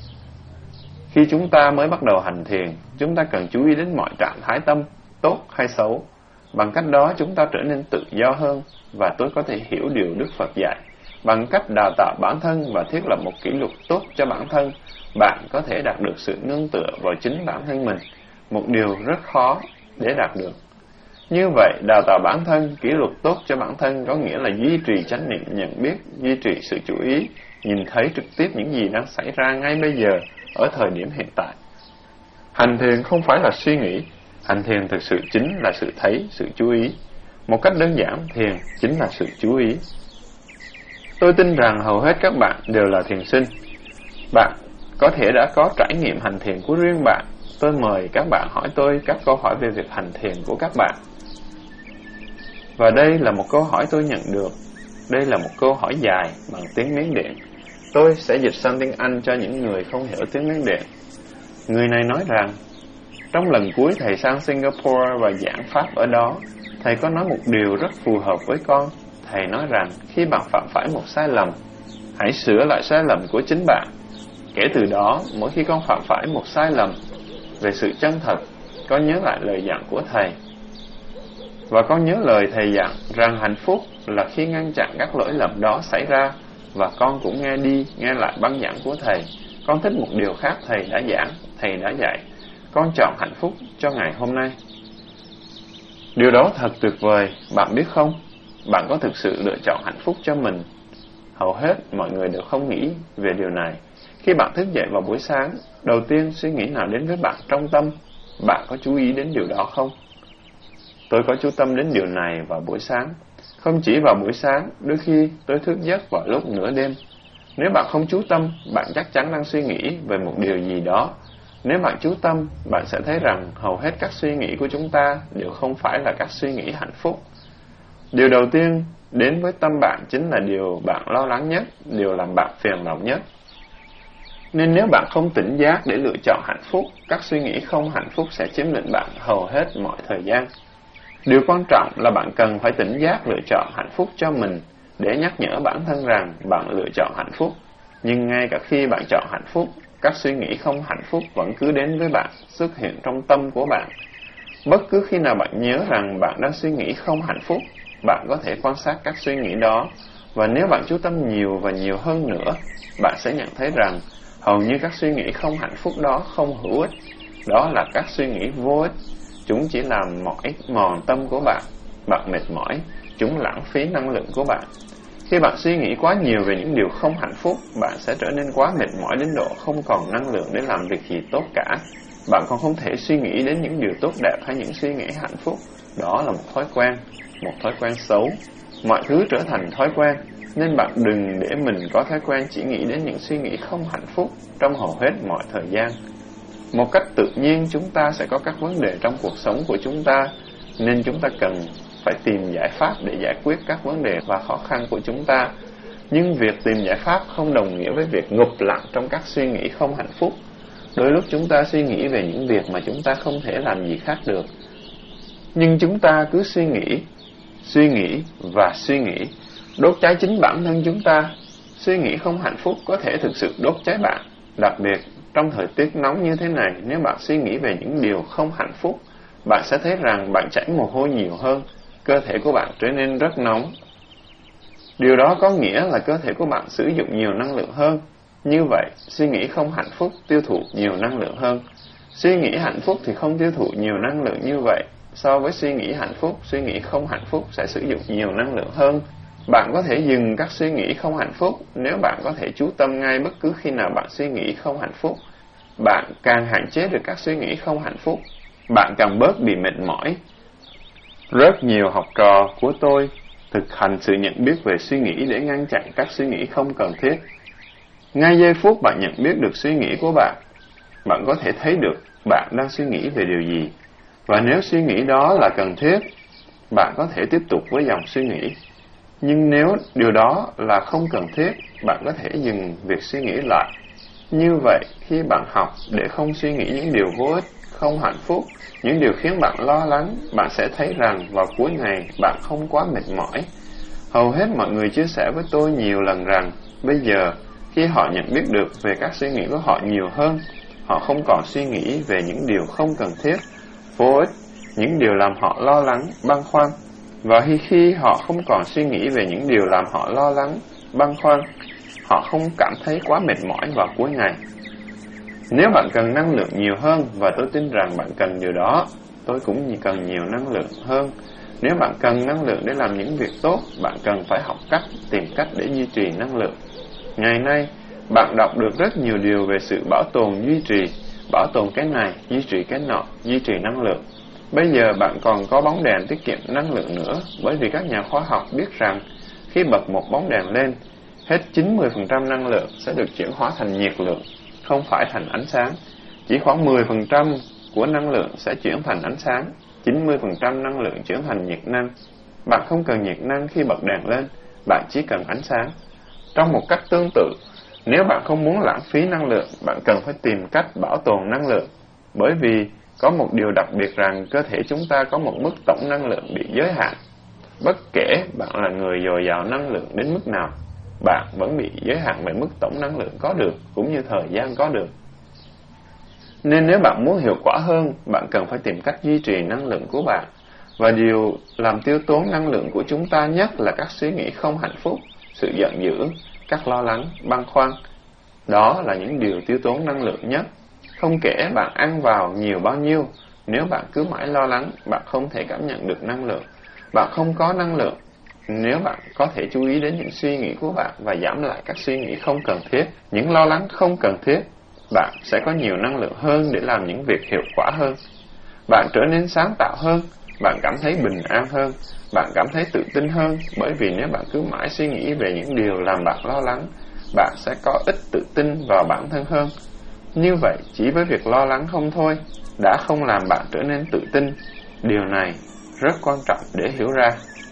Khi chúng ta mới bắt đầu hành thiền, chúng ta cần chú ý đến mọi trạng thái tâm, tốt hay xấu. Bằng cách đó chúng ta trở nên tự do hơn, và tôi có thể hiểu điều Đức Phật dạy. Bằng cách đào tạo bản thân và thiết lập một kỷ luật tốt cho bản thân, bạn có thể đạt được sự nương tựa vào chính bản thân mình, một điều rất khó để đạt được. Như vậy, đào tạo bản thân, kỷ luật tốt cho bản thân có nghĩa là duy trì chánh niệm nhận biết, duy trì sự chú ý, nhìn thấy trực tiếp những gì đang xảy ra ngay bây giờ, ở thời điểm hiện tại. Hành thiền không phải là suy nghĩ, hành thiền thực sự chính là sự thấy, sự chú ý. Một cách đơn giản, thiền chính là sự chú ý. Tôi tin rằng hầu hết các bạn đều là thiền sinh. Bạn có thể đã có trải nghiệm hành thiền của riêng bạn. Tôi mời các bạn hỏi tôi các câu hỏi về việc hành thiền của các bạn. Và đây là một câu hỏi tôi nhận được. Đây là một câu hỏi dài bằng tiếng Miến Điện. Tôi sẽ dịch sang tiếng Anh cho những người không hiểu tiếng Miến Điện. Người này nói rằng, trong lần cuối thầy sang Singapore và giảng pháp ở đó, thầy có nói một điều rất phù hợp với con. Thầy nói rằng, khi bạn phạm phải một sai lầm, hãy sửa lại sai lầm của chính bạn. Kể từ đó, mỗi khi con phạm phải một sai lầm về sự chân thật, con nhớ lại lời dặn của thầy. Và con nhớ lời thầy dặn rằng hạnh phúc là khi ngăn chặn các lỗi lầm đó xảy ra. Và con cũng nghe đi, nghe lại băng giảng của thầy. Con thích một điều khác thầy đã giảng, thầy đã dạy. Con chọn hạnh phúc cho ngày hôm nay. Điều đó thật tuyệt vời, bạn biết không? Bạn có thực sự lựa chọn hạnh phúc cho mình? Hầu hết mọi người đều không nghĩ về điều này. Khi bạn thức dậy vào buổi sáng, đầu tiên suy nghĩ nào đến với bạn trong tâm? Bạn có chú ý đến điều đó không? Tôi có chú tâm đến điều này vào buổi sáng. Không chỉ vào buổi sáng, đôi khi tôi thức giấc vào lúc nửa đêm. Nếu bạn không chú tâm, bạn chắc chắn đang suy nghĩ về một điều gì đó. Nếu bạn chú tâm, bạn sẽ thấy rằng hầu hết các suy nghĩ của chúng ta đều không phải là các suy nghĩ hạnh phúc. Điều đầu tiên đến với tâm bạn chính là điều bạn lo lắng nhất, điều làm bạn phiền lòng nhất. Nên nếu bạn không tỉnh giác để lựa chọn hạnh phúc, các suy nghĩ không hạnh phúc sẽ chiếm lĩnh bạn hầu hết mọi thời gian. Điều quan trọng là bạn cần phải tỉnh giác lựa chọn hạnh phúc cho mình, để nhắc nhở bản thân rằng bạn lựa chọn hạnh phúc. Nhưng ngay cả khi bạn chọn hạnh phúc, các suy nghĩ không hạnh phúc vẫn cứ đến với bạn, xuất hiện trong tâm của bạn. Bất cứ khi nào bạn nhớ rằng bạn đang suy nghĩ không hạnh phúc, bạn có thể quan sát các suy nghĩ đó. Và nếu bạn chú tâm nhiều và nhiều hơn nữa, bạn sẽ nhận thấy rằng hầu như các suy nghĩ không hạnh phúc đó không hữu ích. Đó là các suy nghĩ vô ích. Chúng chỉ làm mỏi mòn tâm của bạn. Bạn mệt mỏi, chúng lãng phí năng lượng của bạn. Khi bạn suy nghĩ quá nhiều về những điều không hạnh phúc, bạn sẽ trở nên quá mệt mỏi đến độ không còn năng lượng để làm việc gì tốt cả. Bạn còn không thể suy nghĩ đến những điều tốt đẹp hay những suy nghĩ hạnh phúc. Đó là một thói quen, một thói quen xấu. Mọi thứ trở thành thói quen, nên bạn đừng để mình có thói quen chỉ nghĩ đến những suy nghĩ không hạnh phúc trong hầu hết mọi thời gian. Một cách tự nhiên chúng ta sẽ có các vấn đề trong cuộc sống của chúng ta, nên chúng ta cần phải tìm giải pháp để giải quyết các vấn đề và khó khăn của chúng ta. Nhưng việc tìm giải pháp không đồng nghĩa với việc ngụp lặng trong các suy nghĩ không hạnh phúc. Đôi lúc chúng ta suy nghĩ về những việc mà chúng ta không thể làm gì khác được. Nhưng chúng ta cứ suy nghĩ, suy nghĩ và suy nghĩ, đốt cháy chính bản thân chúng ta. Suy nghĩ không hạnh phúc có thể thực sự đốt cháy bạn. Đặc biệt, trong thời tiết nóng như thế này, nếu bạn suy nghĩ về những điều không hạnh phúc, bạn sẽ thấy rằng bạn chảy mồ hôi nhiều hơn, cơ thể của bạn trở nên rất nóng. Điều đó có nghĩa là cơ thể của bạn sử dụng nhiều năng lượng hơn. Như vậy, suy nghĩ không hạnh phúc tiêu thụ nhiều năng lượng hơn. Suy nghĩ hạnh phúc thì không tiêu thụ nhiều năng lượng như vậy. So với suy nghĩ hạnh phúc, suy nghĩ không hạnh phúc sẽ sử dụng nhiều năng lượng hơn. Bạn có thể dừng các suy nghĩ không hạnh phúc nếu bạn có thể chú tâm ngay bất cứ khi nào bạn suy nghĩ không hạnh phúc. Bạn càng hạn chế được các suy nghĩ không hạnh phúc, bạn càng bớt bị mệt mỏi. Rất nhiều học trò của tôi thực hành sự nhận biết về suy nghĩ để ngăn chặn các suy nghĩ không cần thiết. Ngay giây phút bạn nhận biết được suy nghĩ của bạn, bạn có thể thấy được bạn đang suy nghĩ về điều gì. Và nếu suy nghĩ đó là cần thiết, bạn có thể tiếp tục với dòng suy nghĩ. Nhưng nếu điều đó là không cần thiết, bạn có thể dừng việc suy nghĩ lại. Như vậy, khi bạn học để không suy nghĩ những điều vô ích, không hạnh phúc, những điều khiến bạn lo lắng, bạn sẽ thấy rằng vào cuối ngày bạn không quá mệt mỏi. Hầu hết mọi người chia sẻ với tôi nhiều lần rằng, bây giờ, khi họ nhận biết được về các suy nghĩ của họ nhiều hơn, họ không còn suy nghĩ về những điều không cần thiết, vô ích, những điều làm họ lo lắng, băn khoăn. Và khi, khi họ không còn suy nghĩ về những điều làm họ lo lắng, băn khoăn. Họ không cảm thấy quá mệt mỏi vào cuối ngày. Nếu bạn cần năng lượng nhiều hơn, và tôi tin rằng bạn cần điều đó, tôi cũng cần nhiều năng lượng hơn. Nếu bạn cần năng lượng để làm những việc tốt, bạn cần phải học cách, tìm cách để duy trì năng lượng. Ngày nay, bạn đọc được rất nhiều điều về sự bảo tồn duy trì, bảo tồn cái này, duy trì cái nọ, duy trì năng lượng. Bây giờ bạn còn có bóng đèn tiết kiệm năng lượng nữa, bởi vì các nhà khoa học biết rằng khi bật một bóng đèn lên, hết chín mươi phần trăm năng lượng sẽ được chuyển hóa thành nhiệt lượng, không phải thành ánh sáng. Chỉ khoảng mười phần trăm của năng lượng sẽ chuyển thành ánh sáng, chín mươi phần trăm năng lượng chuyển thành nhiệt năng. Bạn không cần nhiệt năng khi bật đèn lên, bạn chỉ cần ánh sáng. Trong một cách tương tự, nếu bạn không muốn lãng phí năng lượng, bạn cần phải tìm cách bảo tồn năng lượng. Bởi vì có một điều đặc biệt rằng cơ thể chúng ta có một mức tổng năng lượng bị giới hạn. Bất kể bạn là người dồi dào năng lượng đến mức nào, bạn vẫn bị giới hạn về mức tổng năng lượng có được, cũng như thời gian có được. Nên nếu bạn muốn hiệu quả hơn, bạn cần phải tìm cách duy trì năng lượng của bạn. Và điều làm tiêu tốn năng lượng của chúng ta nhất là các suy nghĩ không hạnh phúc, sự giận dữ, các lo lắng, băn khoăn. Đó là những điều tiêu tốn năng lượng nhất. Không kể bạn ăn vào nhiều bao nhiêu, nếu bạn cứ mãi lo lắng, bạn không thể cảm nhận được năng lượng. Bạn không có năng lượng. Nếu bạn có thể chú ý đến những suy nghĩ của bạn và giảm lại các suy nghĩ không cần thiết, những lo lắng không cần thiết, bạn sẽ có nhiều năng lượng hơn để làm những việc hiệu quả hơn. Bạn trở nên sáng tạo hơn, bạn cảm thấy bình an hơn, bạn cảm thấy tự tin hơn, bởi vì nếu bạn cứ mãi suy nghĩ về những điều làm bạn lo lắng, bạn sẽ có ít tự tin vào bản thân hơn. Như vậy, chỉ với việc lo lắng không thôi, đã không làm bạn trở nên tự tin. Điều này rất quan trọng để hiểu ra.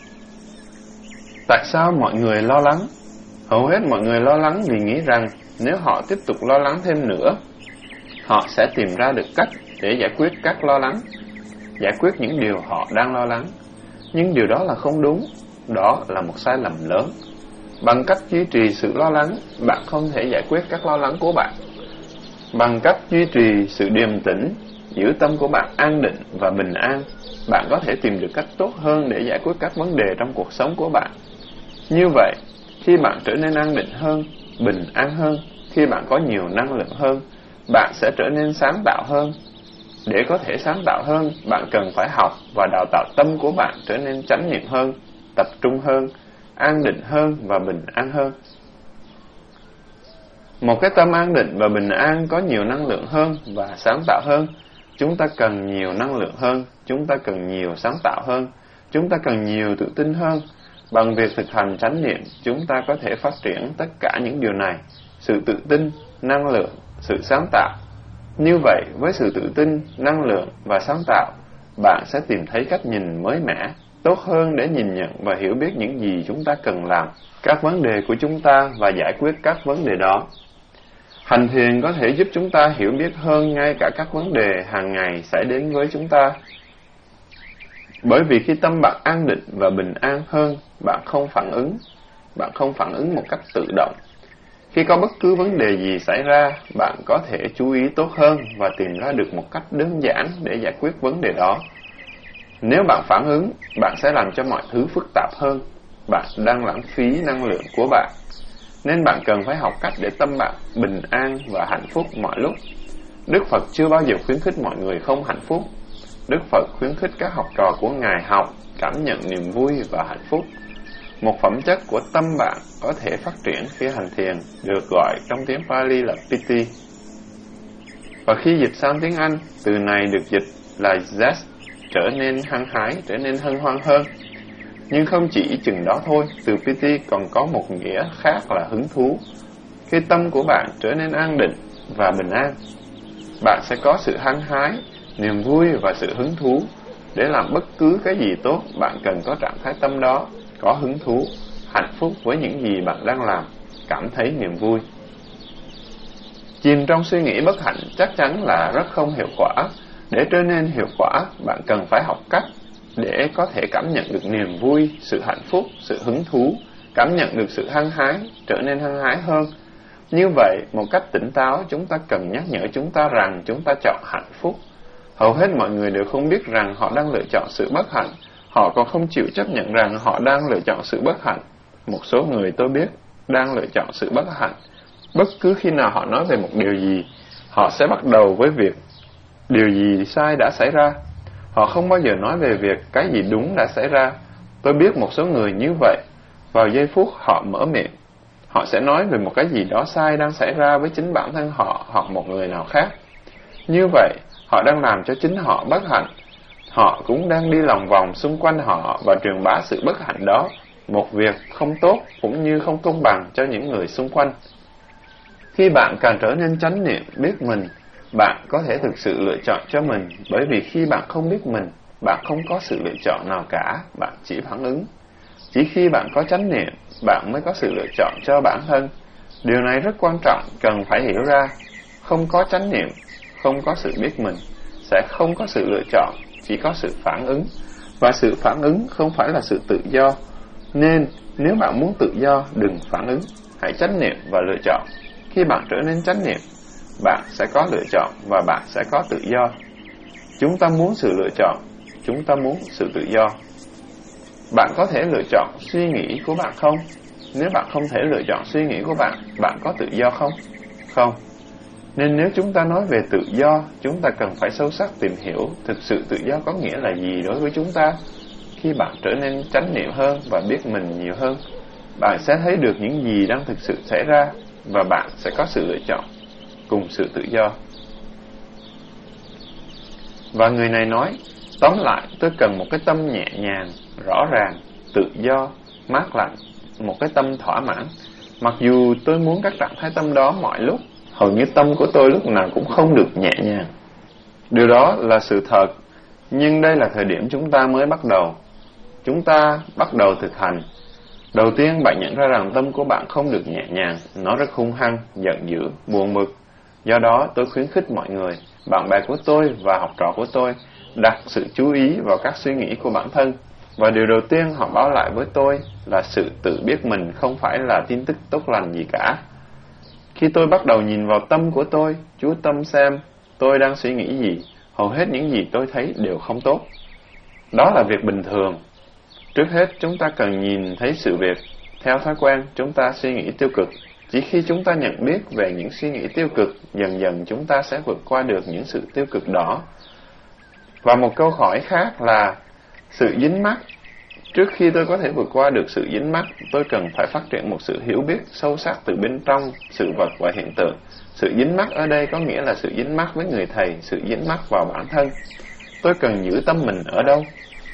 Tại sao mọi người lo lắng? Hầu hết mọi người lo lắng vì nghĩ rằng nếu họ tiếp tục lo lắng thêm nữa, họ sẽ tìm ra được cách để giải quyết các lo lắng, giải quyết những điều họ đang lo lắng. Nhưng điều đó là không đúng, đó là một sai lầm lớn. Bằng cách duy trì sự lo lắng, bạn không thể giải quyết các lo lắng của bạn. Bằng cách duy trì sự điềm tĩnh, giữ tâm của bạn an định và bình an, bạn có thể tìm được cách tốt hơn để giải quyết các vấn đề trong cuộc sống của bạn. Như vậy, khi bạn trở nên an định hơn, bình an hơn, khi bạn có nhiều năng lượng hơn, bạn sẽ trở nên sáng tạo hơn. Để có thể sáng tạo hơn, bạn cần phải học và đào tạo tâm của bạn trở nên chánh niệm hơn, tập trung hơn, an định hơn và bình an hơn. Một cái tâm an định và bình an có nhiều năng lượng hơn và sáng tạo hơn. Chúng ta cần nhiều năng lượng hơn, chúng ta cần nhiều sáng tạo hơn, chúng ta cần nhiều tự tin hơn. Bằng việc thực hành chánh niệm, chúng ta có thể phát triển tất cả những điều này: sự tự tin, năng lượng, sự sáng tạo. Như vậy, với sự tự tin, năng lượng và sáng tạo, bạn sẽ tìm thấy cách nhìn mới mẻ, tốt hơn để nhìn nhận và hiểu biết những gì chúng ta cần làm, các vấn đề của chúng ta và giải quyết các vấn đề đó. Hành thiền có thể giúp chúng ta hiểu biết hơn ngay cả các vấn đề hàng ngày xảy đến với chúng ta. Bởi vì khi tâm bạn an định và bình an hơn, bạn không phản ứng, bạn không phản ứng một cách tự động. Khi có bất cứ vấn đề gì xảy ra, bạn có thể chú ý tốt hơn và tìm ra được một cách đơn giản để giải quyết vấn đề đó. Nếu bạn phản ứng, bạn sẽ làm cho mọi thứ phức tạp hơn. Bạn đang lãng phí năng lượng của bạn. Nên bạn cần phải học cách để tâm bạn bình an và hạnh phúc mọi lúc. Đức Phật chưa bao giờ khuyến khích mọi người không hạnh phúc. Đức Phật khuyến khích các học trò của Ngài học, cảm nhận niềm vui và hạnh phúc. Một phẩm chất của tâm bạn có thể phát triển khi hành thiền, được gọi trong tiếng Pali là Piti. Và khi dịch sang tiếng Anh, từ này được dịch là zest, trở nên hăng hái, trở nên hân hoan hơn. Nhưng không chỉ chừng đó thôi, từ Piti còn có một nghĩa khác là hứng thú. Khi tâm của bạn trở nên an định và bình an, bạn sẽ có sự hăng hái, niềm vui và sự hứng thú. Để làm bất cứ cái gì tốt, bạn cần có trạng thái tâm đó, có hứng thú, hạnh phúc với những gì bạn đang làm, cảm thấy niềm vui. Chìm trong suy nghĩ bất hạnh chắc chắn là rất không hiệu quả. Để trở nên hiệu quả, bạn cần phải học cách để có thể cảm nhận được niềm vui, sự hạnh phúc, sự hứng thú, cảm nhận được sự hăng hái, trở nên hăng hái hơn. Như vậy, một cách tỉnh táo, chúng ta cần nhắc nhở chúng ta rằng chúng ta chọn hạnh phúc. Hầu hết mọi người đều không biết rằng họ đang lựa chọn sự bất hạnh. Họ còn không chịu chấp nhận rằng họ đang lựa chọn sự bất hạnh. Một số người tôi biết đang lựa chọn sự bất hạnh. Bất cứ khi nào họ nói về một điều gì, họ sẽ bắt đầu với việc điều gì sai đã xảy ra. Họ không bao giờ nói về việc cái gì đúng đã xảy ra. Tôi biết một số người như vậy. Vào giây phút họ mở miệng, họ sẽ nói về một cái gì đó sai đang xảy ra với chính bản thân họ hoặc một người nào khác. Như vậy, họ đang làm cho chính họ bất hạnh. Họ cũng đang đi lòng vòng xung quanh họ và truyền bá sự bất hạnh đó, một việc không tốt cũng như không công bằng cho những người xung quanh. Khi bạn càng trở nên chánh niệm biết mình, bạn có thể thực sự lựa chọn cho mình, bởi vì khi bạn không biết mình, bạn không có sự lựa chọn nào cả, bạn chỉ phản ứng. Chỉ khi bạn có chánh niệm, bạn mới có sự lựa chọn cho bản thân. Điều này rất quan trọng, cần phải hiểu ra. Không có chánh niệm, không có sự biết mình, sẽ không có sự lựa chọn, chỉ có sự phản ứng. Và sự phản ứng không phải là sự tự do. Nên, nếu bạn muốn tự do, đừng phản ứng, hãy chánh niệm và lựa chọn. Khi bạn trở nên chánh niệm, bạn sẽ có lựa chọn và bạn sẽ có tự do. Chúng ta muốn sự lựa chọn, chúng ta muốn sự tự do. Bạn có thể lựa chọn suy nghĩ của bạn không? Nếu bạn không thể lựa chọn suy nghĩ của bạn, bạn có tự do không? Không. Nên nếu chúng ta nói về tự do, chúng ta cần phải sâu sắc tìm hiểu thực sự tự do có nghĩa là gì đối với chúng ta. Khi bạn trở nên chánh niệm hơn và biết mình nhiều hơn, bạn sẽ thấy được những gì đang thực sự xảy ra và bạn sẽ có sự lựa chọn cùng sự tự do. Và người này nói, tóm lại, tôi cần một cái tâm nhẹ nhàng, rõ ràng, tự do, mát lạnh, một cái tâm thỏa mãn. Mặc dù tôi muốn các trạng thái tâm đó mọi lúc, hầu như tâm của tôi lúc nào cũng không được nhẹ nhàng. Điều đó là sự thật, nhưng đây là thời điểm chúng ta mới bắt đầu. Chúng ta bắt đầu thực hành. Đầu tiên, bạn nhận ra rằng tâm của bạn không được nhẹ nhàng, nó rất hung hăng, giận dữ, buồn bực. Do đó, tôi khuyến khích mọi người, bạn bè của tôi và học trò của tôi đặt sự chú ý vào các suy nghĩ của bản thân. Và điều đầu tiên họ báo lại với tôi là sự tự biết mình không phải là tin tức tốt lành gì cả. Khi tôi bắt đầu nhìn vào tâm của tôi, chú tâm xem tôi đang suy nghĩ gì, hầu hết những gì tôi thấy đều không tốt. Đó là việc bình thường. Trước hết, chúng ta cần nhìn thấy sự việc. Theo thói quen, chúng ta suy nghĩ tiêu cực. Chỉ khi chúng ta nhận biết về những suy nghĩ tiêu cực, dần dần chúng ta sẽ vượt qua được những sự tiêu cực đó. Và một câu hỏi khác là sự dính mắc. Trước khi tôi có thể vượt qua được sự dính mắc, tôi cần phải phát triển một sự hiểu biết sâu sắc từ bên trong sự vật và hiện tượng. Sự dính mắc ở đây có nghĩa là sự dính mắc với người thầy, sự dính mắc vào bản thân. Tôi cần giữ tâm mình ở đâu?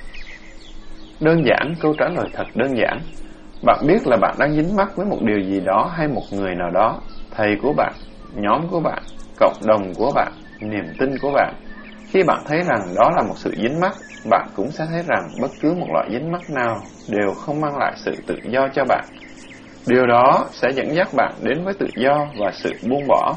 Đơn giản, câu trả lời thật đơn giản. Bạn biết là bạn đang dính mắc với một điều gì đó hay một người nào đó, thầy của bạn, nhóm của bạn, cộng đồng của bạn, niềm tin của bạn. Khi bạn thấy rằng đó là một sự dính mắc, bạn cũng sẽ thấy rằng bất cứ một loại dính mắc nào đều không mang lại sự tự do cho bạn. Điều đó sẽ dẫn dắt bạn đến với tự do và sự buông bỏ.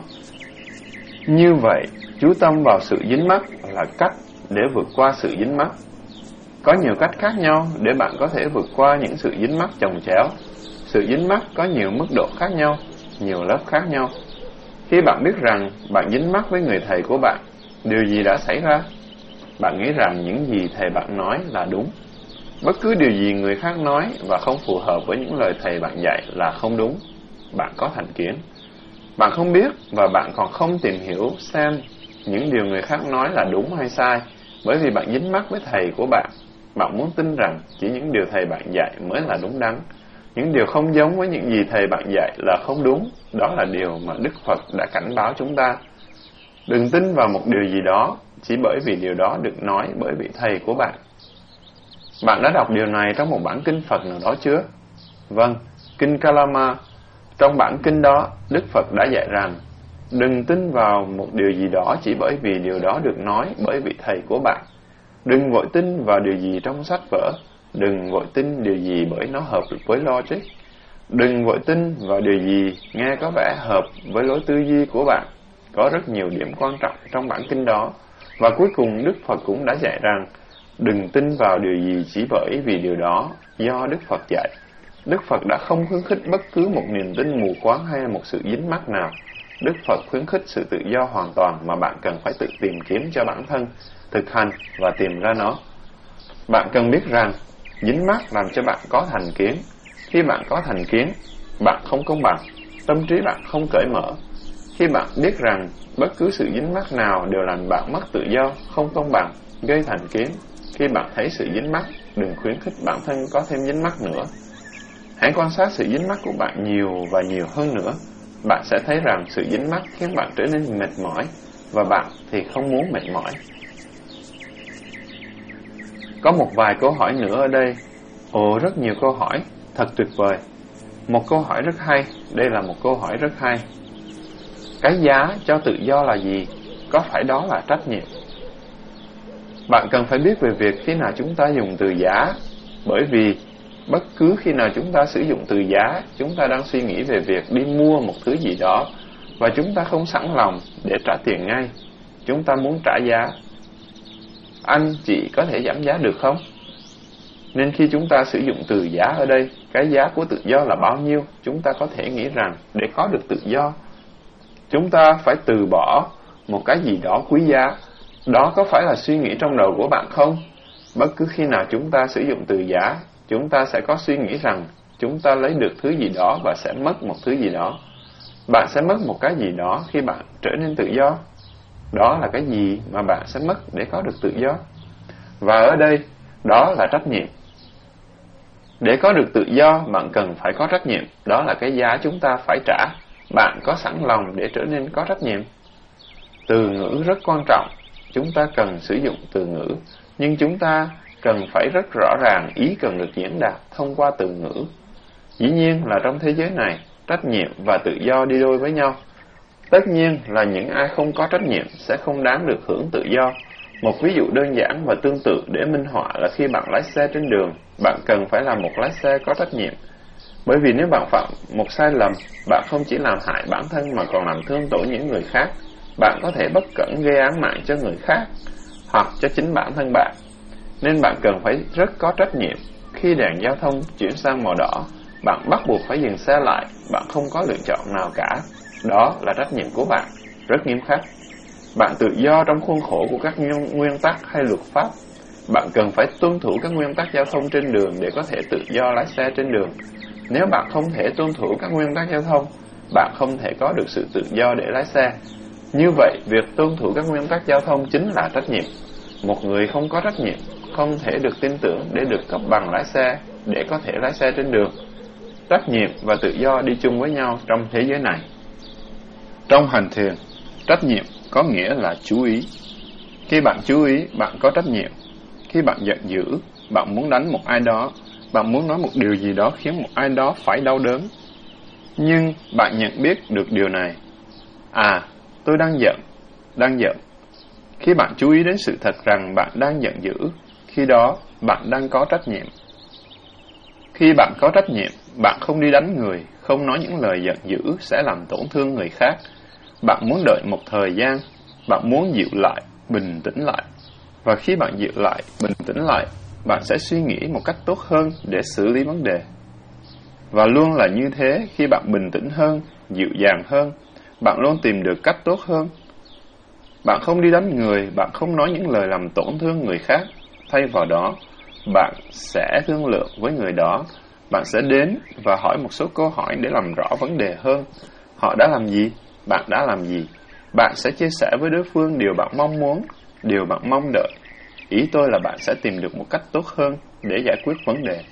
Như vậy, chú tâm vào sự dính mắc là cách để vượt qua sự dính mắc. Có nhiều cách khác nhau để bạn có thể vượt qua những sự dính mắc chồng chéo. Sự dính mắc có nhiều mức độ khác nhau, nhiều lớp khác nhau. Khi bạn biết rằng bạn dính mắc với người thầy của bạn, điều gì đã xảy ra? Bạn nghĩ rằng những gì thầy bạn nói là đúng. Bất cứ điều gì người khác nói và không phù hợp với những lời thầy bạn dạy là không đúng. Bạn có thành kiến. Bạn không biết và bạn còn không tìm hiểu xem những điều người khác nói là đúng hay sai, bởi vì bạn dính mắc với thầy của bạn. Bạn muốn tin rằng chỉ những điều thầy bạn dạy mới là đúng đắn. Những điều không giống với những gì thầy bạn dạy là không đúng. Đó là điều mà Đức Phật đã cảnh báo chúng ta. Đừng tin vào một điều gì đó chỉ bởi vì điều đó được nói bởi vị thầy của bạn. Bạn đã đọc điều này trong một bản kinh Phật nào đó chưa? Vâng, kinh Kalama. Trong bản kinh đó, Đức Phật đã dạy rằng đừng tin vào một điều gì đó chỉ bởi vì điều đó được nói bởi vị thầy của bạn. Đừng vội tin vào điều gì trong sách vở. Đừng vội tin điều gì bởi nó hợp với logic. Đừng vội tin vào điều gì nghe có vẻ hợp với lối tư duy của bạn. Có rất nhiều điểm quan trọng trong bản kinh đó. Và cuối cùng Đức Phật cũng đã dạy rằng đừng tin vào điều gì chỉ bởi vì điều đó do Đức Phật dạy. Đức Phật đã không khuyến khích bất cứ một niềm tin mù quáng hay một sự dính mắc nào. Đức Phật khuyến khích sự tự do hoàn toàn mà bạn cần phải tự tìm kiếm cho bản thân, thực hành và tìm ra nó. Bạn cần biết rằng dính mắc làm cho bạn có thành kiến. Khi bạn có thành kiến, bạn không công bằng, tâm trí bạn không cởi mở. Khi bạn biết rằng bất cứ sự dính mắc nào đều làm bạn mất tự do, không công bằng, gây thành kiến. Khi bạn thấy sự dính mắc, đừng khuyến khích bản thân có thêm dính mắc nữa. Hãy quan sát sự dính mắc của bạn nhiều và nhiều hơn nữa. Bạn sẽ thấy rằng sự dính mắc khiến bạn trở nên mệt mỏi, và bạn thì không muốn mệt mỏi. Có một vài câu hỏi nữa ở đây. Ồ, rất nhiều câu hỏi, thật tuyệt vời. Một câu hỏi rất hay, đây là một câu hỏi rất hay. Cái giá cho tự do là gì? Có phải đó là trách nhiệm? Bạn cần phải biết về việc khi nào chúng ta dùng từ giá, bởi vì bất cứ khi nào chúng ta sử dụng từ giá, chúng ta đang suy nghĩ về việc đi mua một thứ gì đó, và chúng ta không sẵn lòng để trả tiền ngay. Chúng ta muốn trả giá. Anh, chị có thể giảm giá được không? Nên khi chúng ta sử dụng từ giá ở đây, cái giá của tự do là bao nhiêu? Chúng ta có thể nghĩ rằng để có được tự do, chúng ta phải từ bỏ một cái gì đó quý giá. Đó có phải là suy nghĩ trong đầu của bạn không? Bất cứ khi nào chúng ta sử dụng từ giá, chúng ta sẽ có suy nghĩ rằng chúng ta lấy được thứ gì đó và sẽ mất một thứ gì đó. Bạn sẽ mất một cái gì đó khi bạn trở nên tự do. Đó là cái gì mà bạn sẽ mất để có được tự do? Và ở đây, đó là trách nhiệm. Để có được tự do, bạn cần phải có trách nhiệm. Đó là cái giá chúng ta phải trả. Bạn có sẵn lòng để trở nên có trách nhiệm? Từ ngữ rất quan trọng. Chúng ta cần sử dụng từ ngữ, nhưng chúng ta cần phải rất rõ ràng ý cần được diễn đạt thông qua từ ngữ. Dĩ nhiên là trong thế giới này, trách nhiệm và tự do đi đôi với nhau. Tất nhiên là những ai không có trách nhiệm sẽ không đáng được hưởng tự do. Một ví dụ đơn giản và tương tự để minh họa là khi bạn lái xe trên đường, bạn cần phải là một lái xe có trách nhiệm. Bởi vì nếu bạn phạm một sai lầm, bạn không chỉ làm hại bản thân mà còn làm thương tổn những người khác. Bạn có thể bất cẩn gây án mạng cho người khác, hoặc cho chính bản thân bạn. Nên bạn cần phải rất có trách nhiệm. Khi đèn giao thông chuyển sang màu đỏ, bạn bắt buộc phải dừng xe lại, bạn không có lựa chọn nào cả. Đó là trách nhiệm của bạn, rất nghiêm khắc. Bạn tự do trong khuôn khổ của các nguyên tắc hay luật pháp. Bạn cần phải tuân thủ các nguyên tắc giao thông trên đường để có thể tự do lái xe trên đường. Nếu bạn không thể tuân thủ các nguyên tắc giao thông, bạn không thể có được sự tự do để lái xe. Như vậy, việc tuân thủ các nguyên tắc giao thông chính là trách nhiệm. Một người không có trách nhiệm không thể được tin tưởng để được cấp bằng lái xe, để có thể lái xe trên đường. Trách nhiệm và tự do đi chung với nhau trong thế giới này. Trong hành thiền, trách nhiệm có nghĩa là chú ý. Khi bạn chú ý, bạn có trách nhiệm. Khi bạn giận dữ, bạn muốn đánh một ai đó, bạn muốn nói một điều gì đó khiến một ai đó phải đau đớn. Nhưng bạn nhận biết được điều này. À, tôi đang giận, đang giận. Khi bạn chú ý đến sự thật rằng bạn đang giận dữ, khi đó bạn đang có trách nhiệm. Khi bạn có trách nhiệm, bạn không đi đánh người, không nói những lời giận dữ sẽ làm tổn thương người khác. Bạn muốn đợi một thời gian, bạn muốn dịu lại, bình tĩnh lại. Và khi bạn dịu lại, bình tĩnh lại, bạn sẽ suy nghĩ một cách tốt hơn để xử lý vấn đề. Và luôn là như thế, khi bạn bình tĩnh hơn, dịu dàng hơn, bạn luôn tìm được cách tốt hơn. Bạn không đi đánh người, bạn không nói những lời làm tổn thương người khác. Thay vào đó, bạn sẽ thương lượng với người đó. Bạn sẽ đến và hỏi một số câu hỏi để làm rõ vấn đề hơn. Họ đã làm gì? Bạn đã làm gì? Bạn sẽ chia sẻ với đối phương điều bạn mong muốn, điều bạn mong đợi. Ý tôi là bạn sẽ tìm được một cách tốt hơn để giải quyết vấn đề.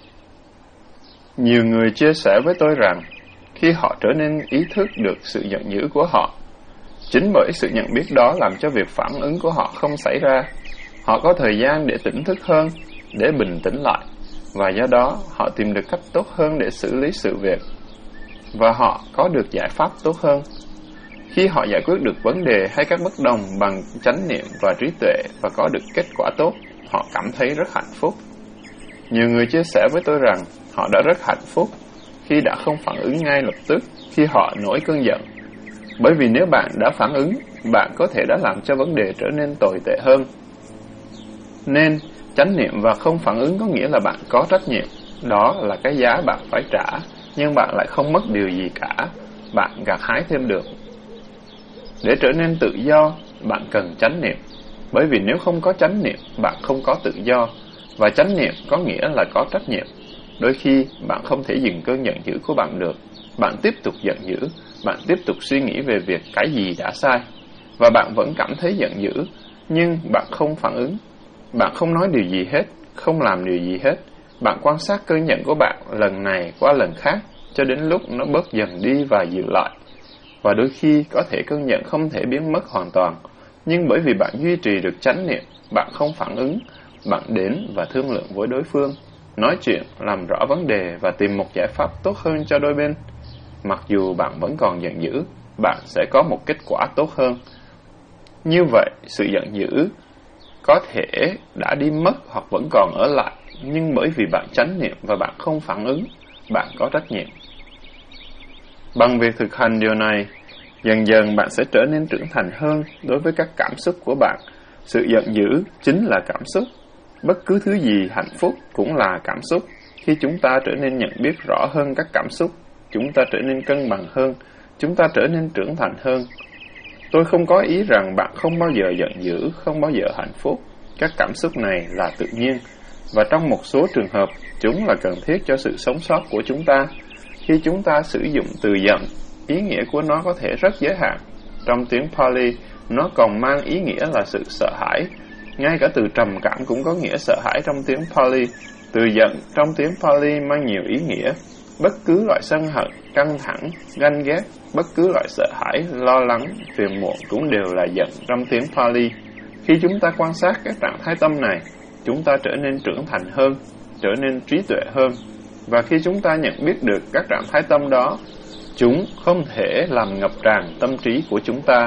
Nhiều người chia sẻ với tôi rằng, khi họ trở nên ý thức được sự giận dữ của họ, chính bởi sự nhận biết đó làm cho việc phản ứng của họ không xảy ra. Họ có thời gian để tỉnh thức hơn, để bình tĩnh lại, và do đó họ tìm được cách tốt hơn để xử lý sự việc, và họ có được giải pháp tốt hơn. Khi họ giải quyết được vấn đề hay các bất đồng bằng chánh niệm và trí tuệ và có được kết quả tốt, họ cảm thấy rất hạnh phúc. Nhiều người chia sẻ với tôi rằng họ đã rất hạnh phúc khi đã không phản ứng ngay lập tức khi họ nổi cơn giận. Bởi vì nếu bạn đã phản ứng, bạn có thể đã làm cho vấn đề trở nên tồi tệ hơn. Nên, chánh niệm và không phản ứng có nghĩa là bạn có trách nhiệm. Đó là cái giá bạn phải trả, nhưng bạn lại không mất điều gì cả. Bạn gặt hái thêm được. Để trở nên tự do, bạn cần chánh niệm. Bởi vì nếu không có chánh niệm, bạn không có tự do. Và chánh niệm có nghĩa là có trách nhiệm. Đôi khi, bạn không thể dừng cơn giận dữ của bạn được. bạn tiếp tục giận dữ, bạn tiếp tục suy nghĩ về việc cái gì đã sai, và bạn vẫn cảm thấy giận dữ, nhưng bạn không phản ứng. Bạn không nói điều gì hết, không làm điều gì hết. Bạn quan sát cơn giận của bạn lần này qua lần khác, cho đến lúc nó bớt dần đi và dịu lại. Và đôi khi có thể cơn giận không thể biến mất hoàn toàn, nhưng bởi vì bạn duy trì được chánh niệm, bạn không phản ứng, bạn đến và thương lượng với đối phương, nói chuyện, làm rõ vấn đề và tìm một giải pháp tốt hơn cho đôi bên. Mặc dù bạn vẫn còn giận dữ, bạn sẽ có một kết quả tốt hơn. Như vậy, sự giận dữ có thể đã đi mất hoặc vẫn còn ở lại, nhưng bởi vì bạn chánh niệm và bạn không phản ứng, bạn có trách nhiệm. Bằng việc thực hành điều này, dần dần bạn sẽ trở nên trưởng thành hơn đối với các cảm xúc của bạn. Sự giận dữ chính là cảm xúc. Bất cứ thứ gì hạnh phúc cũng là cảm xúc. Khi chúng ta trở nên nhận biết rõ hơn các cảm xúc, chúng ta trở nên cân bằng hơn, chúng ta trở nên trưởng thành hơn. Tôi không có ý rằng bạn không bao giờ giận dữ, không bao giờ hạnh phúc. Các cảm xúc này là tự nhiên, và trong một số trường hợp, chúng là cần thiết cho sự sống sót của chúng ta. Khi chúng ta sử dụng từ giận, ý nghĩa của nó có thể rất giới hạn. Trong tiếng Pali, nó còn mang ý nghĩa là sự sợ hãi. Ngay cả từ trầm cảm cũng có nghĩa sợ hãi trong tiếng Pali. Từ giận trong tiếng Pali mang nhiều ý nghĩa. Bất cứ loại sân hận, căng thẳng, ganh ghét, bất cứ loại sợ hãi, lo lắng, phiền muộn cũng đều là giận trong tiếng Pali. Khi chúng ta quan sát các trạng thái tâm này, chúng ta trở nên trưởng thành hơn, trở nên trí tuệ hơn. Và khi chúng ta nhận biết được các trạng thái tâm đó, chúng không thể làm ngập tràn tâm trí của chúng ta.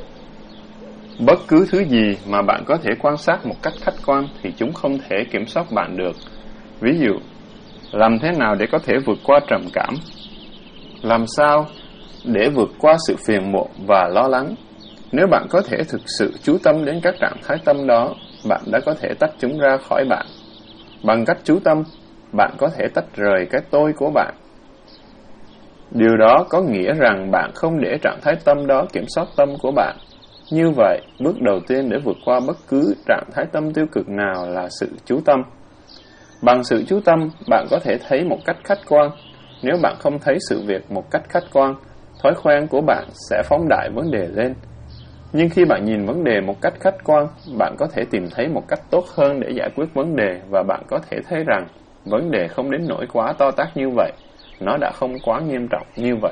Bất cứ thứ gì mà bạn có thể quan sát một cách khách quan thì chúng không thể kiểm soát bạn được. Ví dụ, làm thế nào để có thể vượt qua trầm cảm? Làm sao để vượt qua sự phiền muộn và lo lắng? Nếu bạn có thể thực sự chú tâm đến các trạng thái tâm đó, bạn đã có thể tách chúng ra khỏi bạn. Bằng cách chú tâm, bạn có thể tách rời cái tôi của bạn. Điều đó có nghĩa rằng bạn không để trạng thái tâm đó kiểm soát tâm của bạn. Như vậy, bước đầu tiên để vượt qua bất cứ trạng thái tâm tiêu cực nào là sự chú tâm. Bằng sự chú tâm, bạn có thể thấy một cách khách quan. Nếu bạn không thấy sự việc một cách khách quan, thói quen của bạn sẽ phóng đại vấn đề lên. Nhưng khi bạn nhìn vấn đề một cách khách quan, bạn có thể tìm thấy một cách tốt hơn để giải quyết vấn đề, và bạn có thể thấy rằng vấn đề không đến nỗi quá to tát như vậy. Nó đã không quá nghiêm trọng như vậy.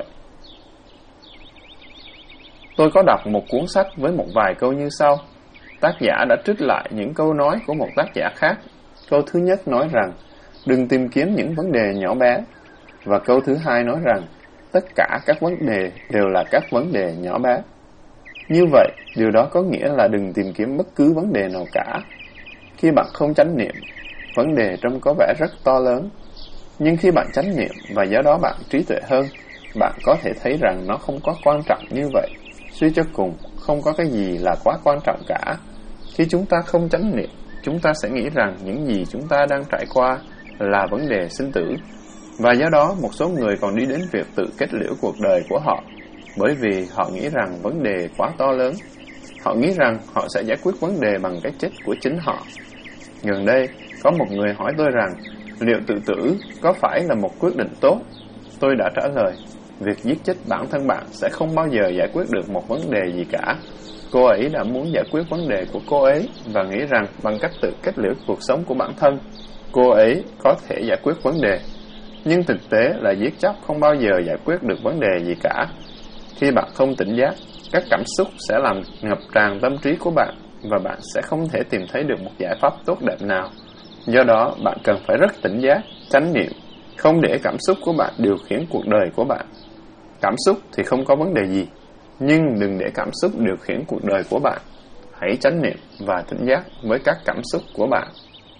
Tôi có đọc một cuốn sách với một vài câu như sau. Tác giả đã trích lại những câu nói của một tác giả khác. Câu thứ nhất nói rằng, đừng tìm kiếm những vấn đề nhỏ bé. Và câu thứ hai nói rằng, tất cả các vấn đề đều là các vấn đề nhỏ bé. Như vậy, điều đó có nghĩa là đừng tìm kiếm bất cứ vấn đề nào cả. Khi bạn không chánh niệm, vấn đề trông có vẻ rất to lớn. Nhưng khi bạn chánh niệm và do đó bạn trí tuệ hơn, bạn có thể thấy rằng nó không có quan trọng như vậy. Suy cho cùng, không có cái gì là quá quan trọng cả. Khi chúng ta không chánh niệm, chúng ta sẽ nghĩ rằng những gì chúng ta đang trải qua là vấn đề sinh tử. Và do đó, một số người còn đi đến việc tự kết liễu cuộc đời của họ, bởi vì họ nghĩ rằng vấn đề quá to lớn. Họ nghĩ rằng họ sẽ giải quyết vấn đề bằng cái chết của chính họ. Gần đây, có một người hỏi tôi rằng, liệu tự tử có phải là một quyết định tốt? Tôi đã trả lời, việc giết chết bản thân bạn sẽ không bao giờ giải quyết được một vấn đề gì cả. Cô ấy đã muốn giải quyết vấn đề của cô ấy và nghĩ rằng bằng cách tự kết liễu cuộc sống của bản thân, cô ấy có thể giải quyết vấn đề. Nhưng thực tế là giết chóc không bao giờ giải quyết được vấn đề gì cả. Khi bạn không tỉnh giác, các cảm xúc sẽ làm ngập tràn tâm trí của bạn và bạn sẽ không thể tìm thấy được một giải pháp tốt đẹp nào. Do đó, bạn cần phải rất tỉnh giác, chánh niệm, không để cảm xúc của bạn điều khiển cuộc đời của bạn. Cảm xúc thì không có vấn đề gì, nhưng đừng để cảm xúc điều khiển cuộc đời của bạn. Hãy chánh niệm và tỉnh giác với các cảm xúc của bạn.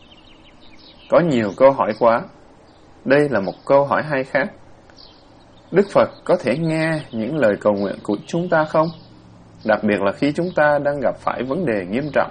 Có nhiều câu hỏi quá. Đây là một câu hỏi hay khác. Đức Phật có thể nghe những lời cầu nguyện của chúng ta không? Đặc biệt là khi chúng ta đang gặp phải vấn đề nghiêm trọng.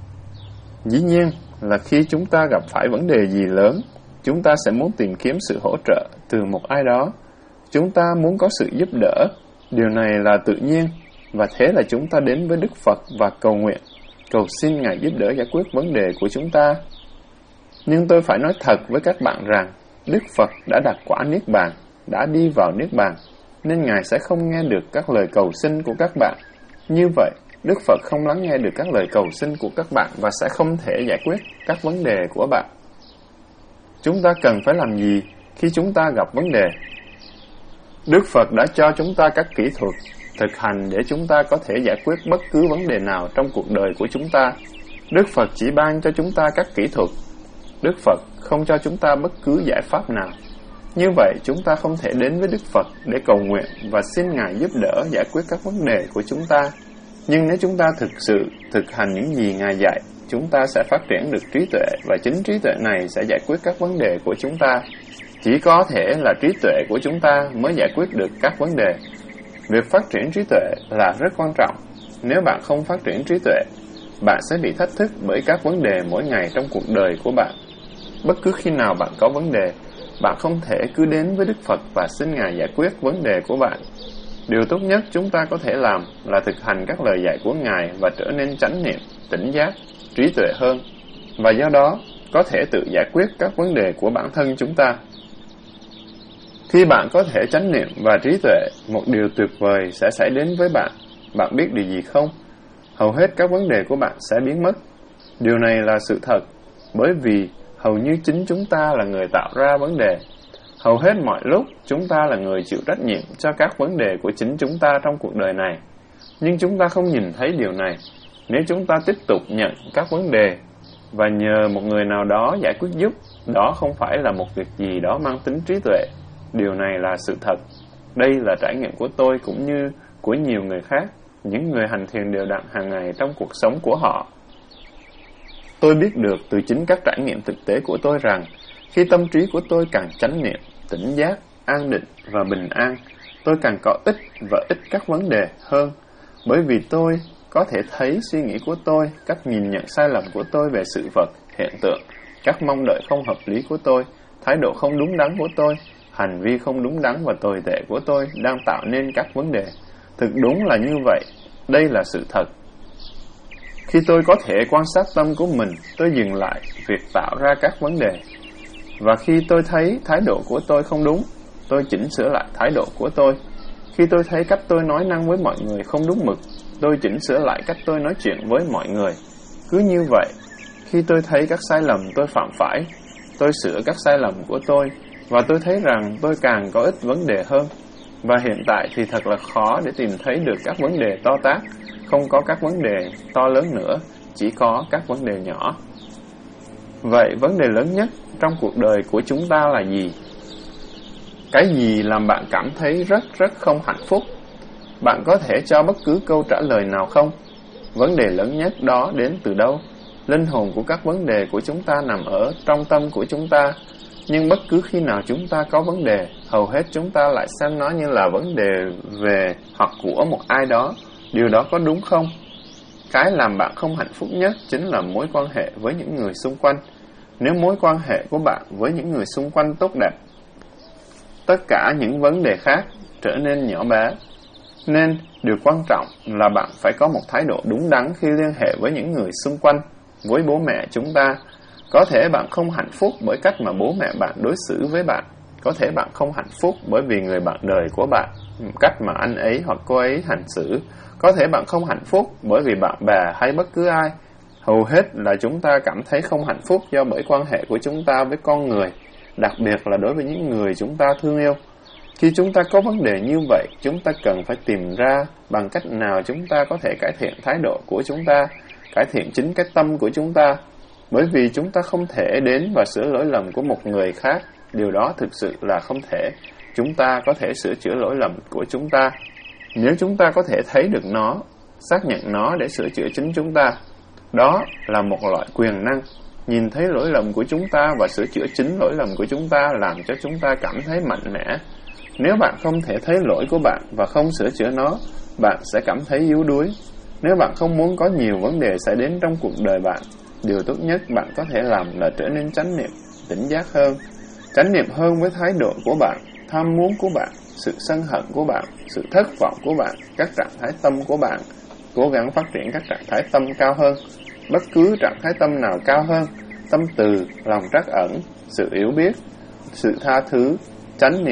Dĩ nhiên là khi chúng ta gặp phải vấn đề gì lớn, chúng ta sẽ muốn tìm kiếm sự hỗ trợ từ một ai đó. Chúng ta muốn có sự giúp đỡ. Điều này là tự nhiên, và thế là chúng ta đến với Đức Phật và cầu nguyện, cầu xin Ngài giúp đỡ giải quyết vấn đề của chúng ta. Nhưng tôi phải nói thật với các bạn rằng, Đức Phật đã đặt quả Niết Bàn, đã đi vào Niết Bàn, nên Ngài sẽ không nghe được các lời cầu xin của các bạn. Như vậy, Đức Phật không lắng nghe được các lời cầu xin của các bạn và sẽ không thể giải quyết các vấn đề của bạn. Chúng ta cần phải làm gì khi chúng ta gặp vấn đề? Đức Phật đã cho chúng ta các kỹ thuật, thực hành để chúng ta có thể giải quyết bất cứ vấn đề nào trong cuộc đời của chúng ta. Đức Phật chỉ ban cho chúng ta các kỹ thuật. Đức Phật không cho chúng ta bất cứ giải pháp nào. Như vậy, chúng ta không thể đến với Đức Phật để cầu nguyện và xin Ngài giúp đỡ giải quyết các vấn đề của chúng ta. Nhưng nếu chúng ta thực sự thực hành những gì Ngài dạy, chúng ta sẽ phát triển được trí tuệ, và chính trí tuệ này sẽ giải quyết các vấn đề của chúng ta. Chỉ có thể là trí tuệ của chúng ta mới giải quyết được các vấn đề. Việc phát triển trí tuệ là rất quan trọng. Nếu bạn không phát triển trí tuệ, bạn sẽ bị thách thức bởi các vấn đề mỗi ngày trong cuộc đời của bạn. Bất cứ khi nào bạn có vấn đề, bạn không thể cứ đến với Đức Phật và xin Ngài giải quyết vấn đề của bạn. Điều tốt nhất chúng ta có thể làm là thực hành các lời dạy của Ngài và trở nên chánh niệm, tỉnh giác, trí tuệ hơn, và do đó có thể tự giải quyết các vấn đề của bản thân chúng ta. Khi bạn có thể chánh niệm và trí tuệ, một điều tuyệt vời sẽ xảy đến với bạn. Bạn biết điều gì không? Hầu hết các vấn đề của bạn sẽ biến mất. Điều này là sự thật, bởi vì hầu như chính chúng ta là người tạo ra vấn đề. Hầu hết mọi lúc, chúng ta là người chịu trách nhiệm cho các vấn đề của chính chúng ta trong cuộc đời này. Nhưng chúng ta không nhìn thấy điều này. Nếu chúng ta tiếp tục nhận các vấn đề và nhờ một người nào đó giải quyết giúp, đó không phải là một việc gì đó mang tính trí tuệ. Điều này là sự thật. Đây là trải nghiệm của tôi cũng như của nhiều người khác, những người hành thiền đều đặn hàng ngày trong cuộc sống của họ. Tôi biết được từ chính các trải nghiệm thực tế của tôi rằng, khi tâm trí của tôi càng chánh niệm, tỉnh giác, an định và bình an, tôi càng có ích và ít các vấn đề hơn, bởi vì tôi có thể thấy suy nghĩ của tôi, cách nhìn nhận sai lầm của tôi về sự vật, hiện tượng, các mong đợi không hợp lý của tôi, thái độ không đúng đắn của tôi, hành vi không đúng đắn và tồi tệ của tôi đang tạo nên các vấn đề. Thực đúng là như vậy, đây là sự thật. Khi tôi có thể quan sát tâm của mình, tôi dừng lại việc tạo ra các vấn đề. Và khi tôi thấy thái độ của tôi không đúng, tôi chỉnh sửa lại thái độ của tôi. Khi tôi thấy cách tôi nói năng với mọi người không đúng mực, tôi chỉnh sửa lại cách tôi nói chuyện với mọi người. Cứ như vậy, khi tôi thấy các sai lầm tôi phạm phải, tôi sửa các sai lầm của tôi, và tôi thấy rằng tôi càng có ít vấn đề hơn. Và hiện tại thì thật là khó để tìm thấy được các vấn đề to tát, không có các vấn đề to lớn nữa, chỉ có các vấn đề nhỏ. Vậy vấn đề lớn nhất trong cuộc đời của chúng ta là gì? Cái gì làm bạn cảm thấy rất rất không hạnh phúc? Bạn có thể cho bất cứ câu trả lời nào không? Vấn đề lớn nhất đó đến từ đâu? Linh hồn của các vấn đề của chúng ta nằm ở trong tâm của chúng ta. Nhưng bất cứ khi nào chúng ta có vấn đề, hầu hết chúng ta lại xem nó như là vấn đề về hoặc của một ai đó. Điều đó có đúng không? Cái làm bạn không hạnh phúc nhất chính là mối quan hệ với những người xung quanh. Nếu mối quan hệ của bạn với những người xung quanh tốt đẹp, tất cả những vấn đề khác trở nên nhỏ bé. Nên điều quan trọng là bạn phải có một thái độ đúng đắn khi liên hệ với những người xung quanh, với bố mẹ chúng ta. Có thể bạn không hạnh phúc bởi cách mà bố mẹ bạn đối xử với bạn. Có thể bạn không hạnh phúc bởi vì người bạn đời của bạn, cách mà anh ấy hoặc cô ấy hành xử. Có thể bạn không hạnh phúc bởi vì bạn bè hay bất cứ ai. Hầu hết là chúng ta cảm thấy không hạnh phúc do bởi quan hệ của chúng ta với con người, đặc biệt là đối với những người chúng ta thương yêu. Khi chúng ta có vấn đề như vậy, chúng ta cần phải tìm ra bằng cách nào chúng ta có thể cải thiện thái độ của chúng ta, cải thiện chính cái tâm của chúng ta. Bởi vì chúng ta không thể đến và sửa lỗi lầm của một người khác. Điều đó thực sự là không thể. Chúng ta có thể sửa chữa lỗi lầm của chúng ta. Nếu chúng ta có thể thấy được nó, xác nhận nó để sửa chữa chính chúng ta, đó là một loại quyền năng. Nhìn thấy lỗi lầm của chúng ta và sửa chữa chính lỗi lầm của chúng ta làm cho chúng ta cảm thấy mạnh mẽ. Nếu bạn không thể thấy lỗi của bạn và không sửa chữa nó, bạn sẽ cảm thấy yếu đuối. Nếu bạn không muốn có nhiều vấn đề xảy đến trong cuộc đời bạn, điều tốt nhất bạn có thể làm là trở nên chánh niệm, tỉnh giác hơn. Chánh niệm hơn với thái độ của bạn, tham muốn của bạn, sự sân hận của bạn, sự thất vọng của bạn, các trạng thái tâm của bạn. Cố gắng phát triển các trạng thái tâm cao hơn. Bất cứ trạng thái tâm nào cao hơn, tâm từ, lòng trắc ẩn, sự yếu biết, sự tha thứ, chánh niệm,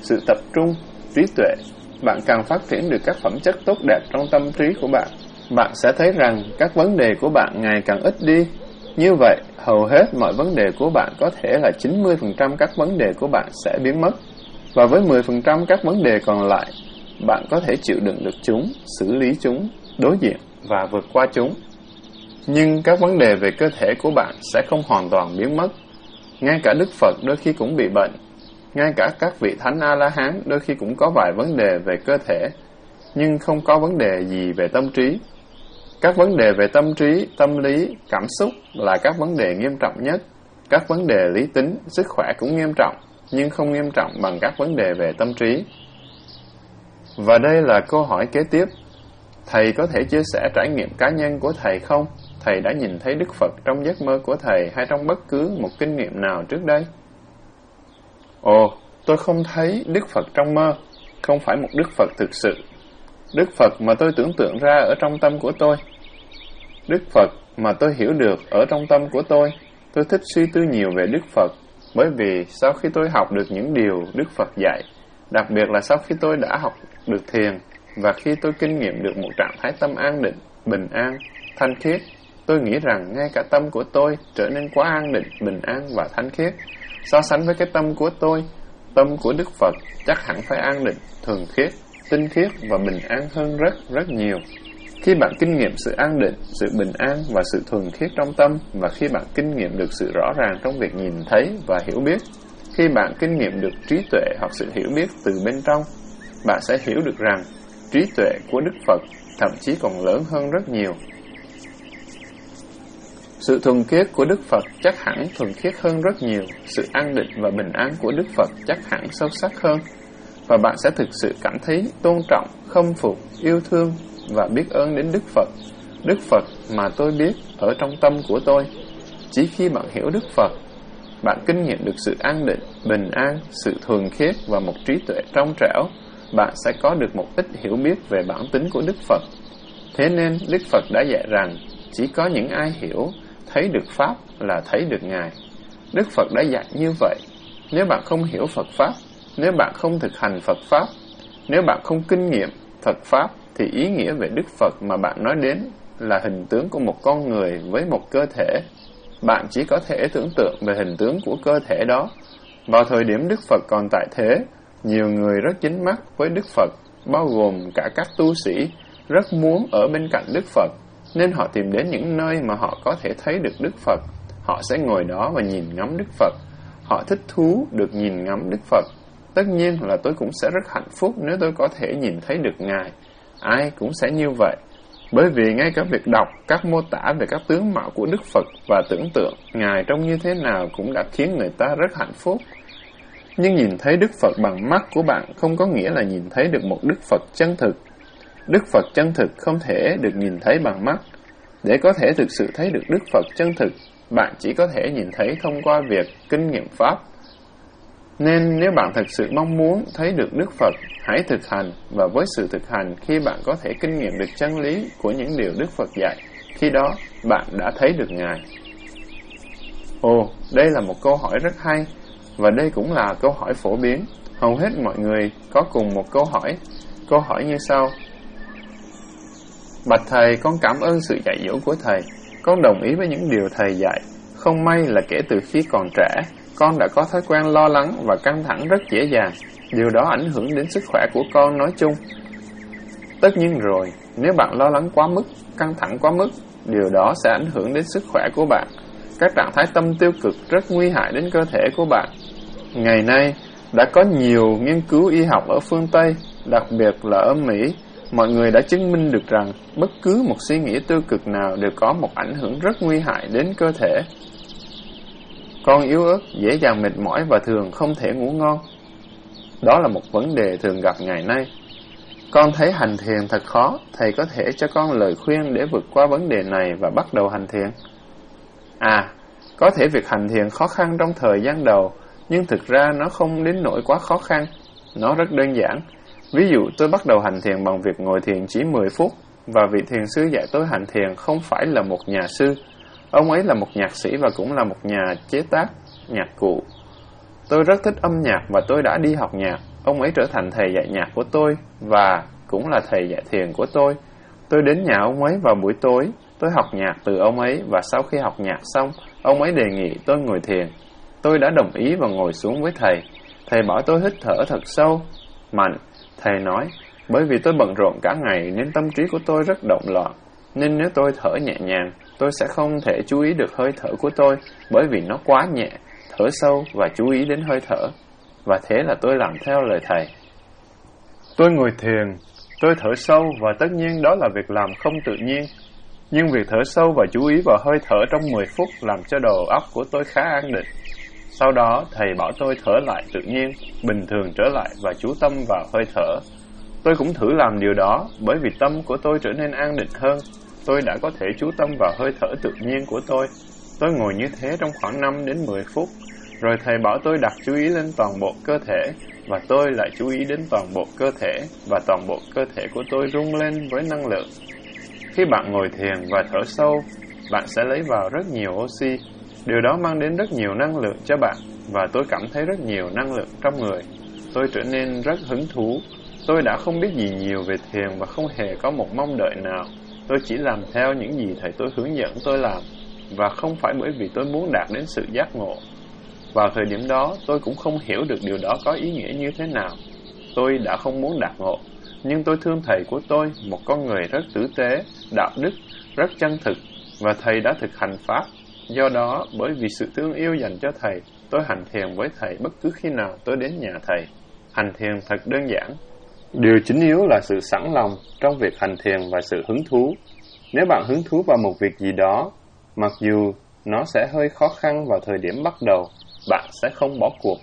sự tập trung, trí tuệ, bạn càng phát triển được các phẩm chất tốt đẹp trong tâm trí của bạn. Bạn sẽ thấy rằng các vấn đề của bạn ngày càng ít đi. Như vậy, hầu hết mọi vấn đề của bạn có thể là chín mươi phần trăm các vấn đề của bạn sẽ biến mất. Và với mười phần trăm các vấn đề còn lại, bạn có thể chịu đựng được chúng, xử lý chúng, đối diện và vượt qua chúng. Nhưng các vấn đề về cơ thể của bạn sẽ không hoàn toàn biến mất. Ngay cả Đức Phật đôi khi cũng bị bệnh. Ngay cả các vị Thánh A-la-hán đôi khi cũng có vài vấn đề về cơ thể, nhưng không có vấn đề gì về tâm trí. Các vấn đề về tâm trí, tâm lý, cảm xúc là các vấn đề nghiêm trọng nhất. Các vấn đề lý tính, sức khỏe cũng nghiêm trọng, nhưng không nghiêm trọng bằng các vấn đề về tâm trí. Và đây là câu hỏi kế tiếp. Thầy có thể chia sẻ trải nghiệm cá nhân của thầy không? Thầy đã nhìn thấy Đức Phật trong giấc mơ của thầy hay trong bất cứ một kinh nghiệm nào trước đây? Ồ, tôi không thấy Đức Phật trong mơ, không phải một Đức Phật thực sự. Đức Phật mà tôi tưởng tượng ra ở trong tâm của tôi. Đức Phật mà tôi hiểu được ở trong tâm của tôi. Tôi thích suy tư nhiều về Đức Phật, bởi vì sau khi tôi học được những điều Đức Phật dạy, đặc biệt là sau khi tôi đã học được thiền, và khi tôi kinh nghiệm được một trạng thái tâm an định, bình an, thanh khiết, tôi nghĩ rằng ngay cả tâm của tôi trở nên quá an định, bình an và thanh khiết. So sánh với cái tâm của tôi, tâm của Đức Phật chắc hẳn phải an định, thuần khiết, tinh khiết và bình an hơn rất, rất nhiều. Khi bạn kinh nghiệm sự an định, sự bình an và sự thuần khiết trong tâm, và khi bạn kinh nghiệm được sự rõ ràng trong việc nhìn thấy và hiểu biết, khi bạn kinh nghiệm được trí tuệ hoặc sự hiểu biết từ bên trong, bạn sẽ hiểu được rằng trí tuệ của Đức Phật thậm chí còn lớn hơn rất nhiều. Sự thuần khiết của Đức Phật chắc hẳn thuần khiết hơn rất nhiều. Sự an định và bình an của Đức Phật chắc hẳn sâu sắc hơn. Và bạn sẽ thực sự cảm thấy tôn trọng, khâm phục, yêu thương và biết ơn đến Đức Phật. Đức Phật mà tôi biết ở trong tâm của tôi. Chỉ khi bạn hiểu Đức Phật, bạn kinh nghiệm được sự an định, bình an, sự thuần khiết và một trí tuệ trong trẻo, bạn sẽ có được một ít hiểu biết về bản tính của Đức Phật. Thế nên Đức Phật đã dạy rằng chỉ có những ai hiểu, thấy được Pháp là thấy được Ngài. Đức Phật đã dạy như vậy. Nếu bạn không hiểu Phật Pháp, nếu bạn không thực hành Phật Pháp, nếu bạn không kinh nghiệm Phật Pháp, thì ý nghĩa về Đức Phật mà bạn nói đến là hình tướng của một con người với một cơ thể. Bạn chỉ có thể tưởng tượng về hình tướng của cơ thể đó. Vào thời điểm Đức Phật còn tại thế, nhiều người rất dính mắc với Đức Phật, bao gồm cả các tu sĩ, rất muốn ở bên cạnh Đức Phật, nên họ tìm đến những nơi mà họ có thể thấy được Đức Phật. Họ sẽ ngồi đó và nhìn ngắm Đức Phật. Họ thích thú được nhìn ngắm Đức Phật. Tất nhiên là tôi cũng sẽ rất hạnh phúc nếu tôi có thể nhìn thấy được Ngài. Ai cũng sẽ như vậy. Bởi vì ngay cả việc đọc các mô tả về các tướng mạo của Đức Phật và tưởng tượng Ngài trông như thế nào cũng đã khiến người ta rất hạnh phúc. Nhưng nhìn thấy Đức Phật bằng mắt của bạn không có nghĩa là nhìn thấy được một Đức Phật chân thực. Đức Phật chân thực không thể được nhìn thấy bằng mắt. Để có thể thực sự thấy được Đức Phật chân thực, bạn chỉ có thể nhìn thấy thông qua việc kinh nghiệm Pháp. Nên nếu bạn thực sự mong muốn thấy được Đức Phật, hãy thực hành, và với sự thực hành, khi bạn có thể kinh nghiệm được chân lý của những điều Đức Phật dạy, khi đó bạn đã thấy được Ngài. Ồ, đây là một câu hỏi rất hay, và đây cũng là câu hỏi phổ biến. Hầu hết mọi người có cùng một câu hỏi. Câu hỏi như sau: Bạch Thầy, con cảm ơn sự dạy dỗ của Thầy. Con đồng ý với những điều Thầy dạy. Không may là kể từ khi còn trẻ, con đã có thói quen lo lắng và căng thẳng rất dễ dàng. Điều đó ảnh hưởng đến sức khỏe của con nói chung. Tất nhiên rồi, nếu bạn lo lắng quá mức, căng thẳng quá mức, điều đó sẽ ảnh hưởng đến sức khỏe của bạn. Các trạng thái tâm tiêu cực rất nguy hại đến cơ thể của bạn. Ngày nay, đã có nhiều nghiên cứu y học ở phương Tây, đặc biệt là ở Mỹ. Mọi người đã chứng minh được rằng bất cứ một suy nghĩ tiêu cực nào đều có một ảnh hưởng rất nguy hại đến cơ thể. Con yếu ớt, dễ dàng mệt mỏi và thường không thể ngủ ngon. Đó là một vấn đề thường gặp ngày nay. Con thấy hành thiền thật khó. Thầy có thể cho con lời khuyên để vượt qua vấn đề này và bắt đầu hành thiền? À, có thể việc hành thiền khó khăn trong thời gian đầu, nhưng thực ra nó không đến nỗi quá khó khăn. Nó rất đơn giản. Ví dụ tôi bắt đầu hành thiền bằng việc ngồi thiền chỉ mười phút, và vị thiền sư dạy tôi hành thiền không phải là một nhà sư. Ông ấy là một nhạc sĩ và cũng là một nhà chế tác nhạc cụ. Tôi rất thích âm nhạc và tôi đã đi học nhạc. Ông ấy trở thành thầy dạy nhạc của tôi và cũng là thầy dạy thiền của tôi. Tôi đến nhà ông ấy vào buổi tối. Tôi học nhạc từ ông ấy và sau khi học nhạc xong, ông ấy đề nghị tôi ngồi thiền. Tôi đã đồng ý và ngồi xuống với thầy. Thầy bảo tôi hít thở thật sâu, mạnh. Thầy nói, bởi vì tôi bận rộn cả ngày nên tâm trí của tôi rất động loạn. Nên nếu tôi thở nhẹ nhàng, tôi sẽ không thể chú ý được hơi thở của tôi bởi vì nó quá nhẹ. Thở sâu và chú ý đến hơi thở. Và thế là tôi làm theo lời thầy. Tôi ngồi thiền, tôi thở sâu và tất nhiên đó là việc làm không tự nhiên. Nhưng việc thở sâu và chú ý vào hơi thở trong mười phút làm cho đầu óc của tôi khá an định. Sau đó, thầy bảo tôi thở lại tự nhiên, bình thường trở lại và chú tâm vào hơi thở. Tôi cũng thử làm điều đó, bởi vì tâm của tôi trở nên an định hơn. Tôi đã có thể chú tâm vào hơi thở tự nhiên của tôi. Tôi ngồi như thế trong khoảng năm đến mười phút, rồi thầy bảo tôi đặt chú ý lên toàn bộ cơ thể, và tôi lại chú ý đến toàn bộ cơ thể, và toàn bộ cơ thể của tôi rung lên với năng lượng. Khi bạn ngồi thiền và thở sâu, bạn sẽ lấy vào rất nhiều oxy. Điều đó mang đến rất nhiều năng lượng cho bạn, và tôi cảm thấy rất nhiều năng lượng trong người. Tôi trở nên rất hứng thú. Tôi đã không biết gì nhiều về thiền và không hề có một mong đợi nào. Tôi chỉ làm theo những gì thầy tôi hướng dẫn tôi làm, và không phải bởi vì tôi muốn đạt đến sự giác ngộ. Vào thời điểm đó, tôi cũng không hiểu được điều đó có ý nghĩa như thế nào. Tôi đã không muốn đạt ngộ, nhưng tôi thương thầy của tôi, một con người rất tử tế, đạo đức, rất chân thực, và thầy đã thực hành Pháp. Do đó, bởi vì sự thương yêu dành cho thầy, tôi hành thiền với thầy bất cứ khi nào tôi đến nhà thầy. Hành thiền thật đơn giản. Điều chính yếu là sự sẵn lòng trong việc hành thiền và sự hứng thú. Nếu bạn hứng thú vào một việc gì đó, mặc dù nó sẽ hơi khó khăn vào thời điểm bắt đầu, bạn sẽ không bỏ cuộc.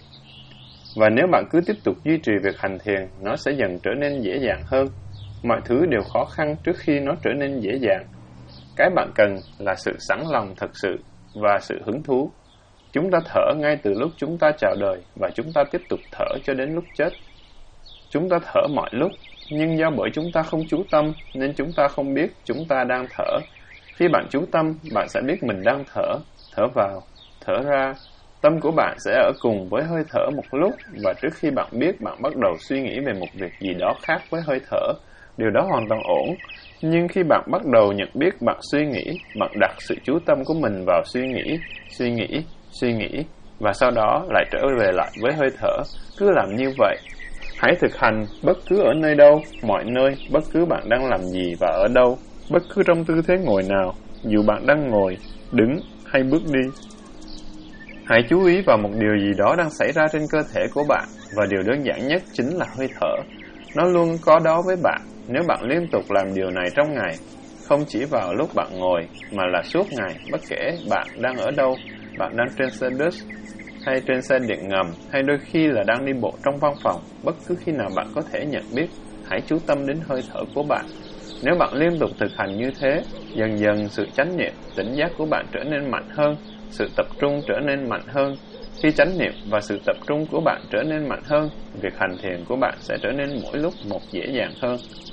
Và nếu bạn cứ tiếp tục duy trì việc hành thiền, nó sẽ dần trở nên dễ dàng hơn. Mọi thứ đều khó khăn trước khi nó trở nên dễ dàng. Cái bạn cần là sự sẵn lòng thật sự và sự hứng thú. Chúng ta thở ngay từ lúc chúng ta chào đời và chúng ta tiếp tục thở cho đến lúc chết. Chúng ta thở mọi lúc, nhưng do bởi chúng ta không chú tâm nên chúng ta không biết chúng ta đang thở. Khi bạn chú tâm, bạn sẽ biết mình đang thở, thở vào, thở ra. Tâm của bạn sẽ ở cùng với hơi thở một lúc, và trước khi bạn biết, bạn bắt đầu suy nghĩ về một việc gì đó khác với hơi thở. Điều đó hoàn toàn ổn. Nhưng khi bạn bắt đầu nhận biết bạn suy nghĩ, bạn đặt sự chú tâm của mình vào suy nghĩ, suy nghĩ, suy nghĩ, và sau đó lại trở về lại với hơi thở. Cứ làm như vậy. Hãy thực hành bất cứ ở nơi đâu, mọi nơi, bất cứ bạn đang làm gì và ở đâu, bất cứ trong tư thế ngồi nào, dù bạn đang ngồi, đứng hay bước đi. Hãy chú ý vào một điều gì đó đang xảy ra trên cơ thể của bạn, và điều đơn giản nhất chính là hơi thở. Nó luôn có đó với bạn, nếu bạn liên tục làm điều này trong ngày, không chỉ vào lúc bạn ngồi, mà là suốt ngày, bất kể bạn đang ở đâu, bạn đang trên xe bus, hay trên xe điện ngầm, hay đôi khi là đang đi bộ trong văn phòng, bất cứ khi nào bạn có thể nhận biết, hãy chú tâm đến hơi thở của bạn. Nếu bạn liên tục thực hành như thế, dần dần sự chánh niệm, tỉnh giác của bạn trở nên mạnh hơn, sự tập trung trở nên mạnh hơn. Khi chánh niệm và sự tập trung của bạn trở nên mạnh hơn, việc hành thiền của bạn sẽ trở nên mỗi lúc một dễ dàng hơn.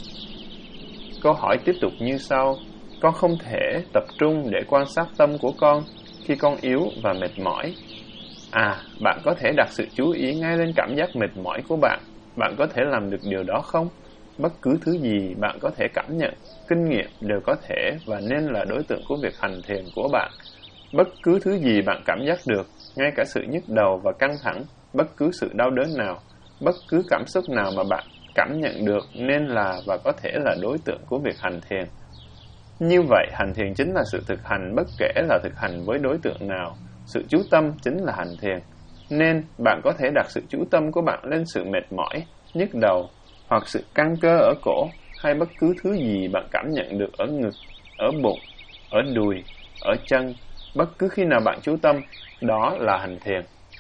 Câu hỏi tiếp tục như sau. Con không thể tập trung để quan sát tâm của con khi con yếu và mệt mỏi. À, bạn có thể đặt sự chú ý ngay lên cảm giác mệt mỏi của bạn. Bạn có thể làm được điều đó không? Bất cứ thứ gì bạn có thể cảm nhận, kinh nghiệm đều có thể và nên là đối tượng của việc hành thiền của bạn. Bất cứ thứ gì bạn cảm giác được, ngay cả sự nhức đầu và căng thẳng, bất cứ sự đau đớn nào, bất cứ cảm xúc nào mà bạn cảm nhận được nên là và có thể là đối tượng của việc hành thiền. Như vậy, hành thiền chính là sự thực hành bất kể là thực hành với đối tượng nào. Sự chú tâm chính là hành thiền. Nên, bạn có thể đặt sự chú tâm của bạn lên sự mệt mỏi, nhức đầu, hoặc sự căng cơ ở cổ, hay bất cứ thứ gì bạn cảm nhận được ở ngực, ở bụng, ở đùi, ở chân. Bất cứ khi nào bạn chú tâm, đó là hành thiền.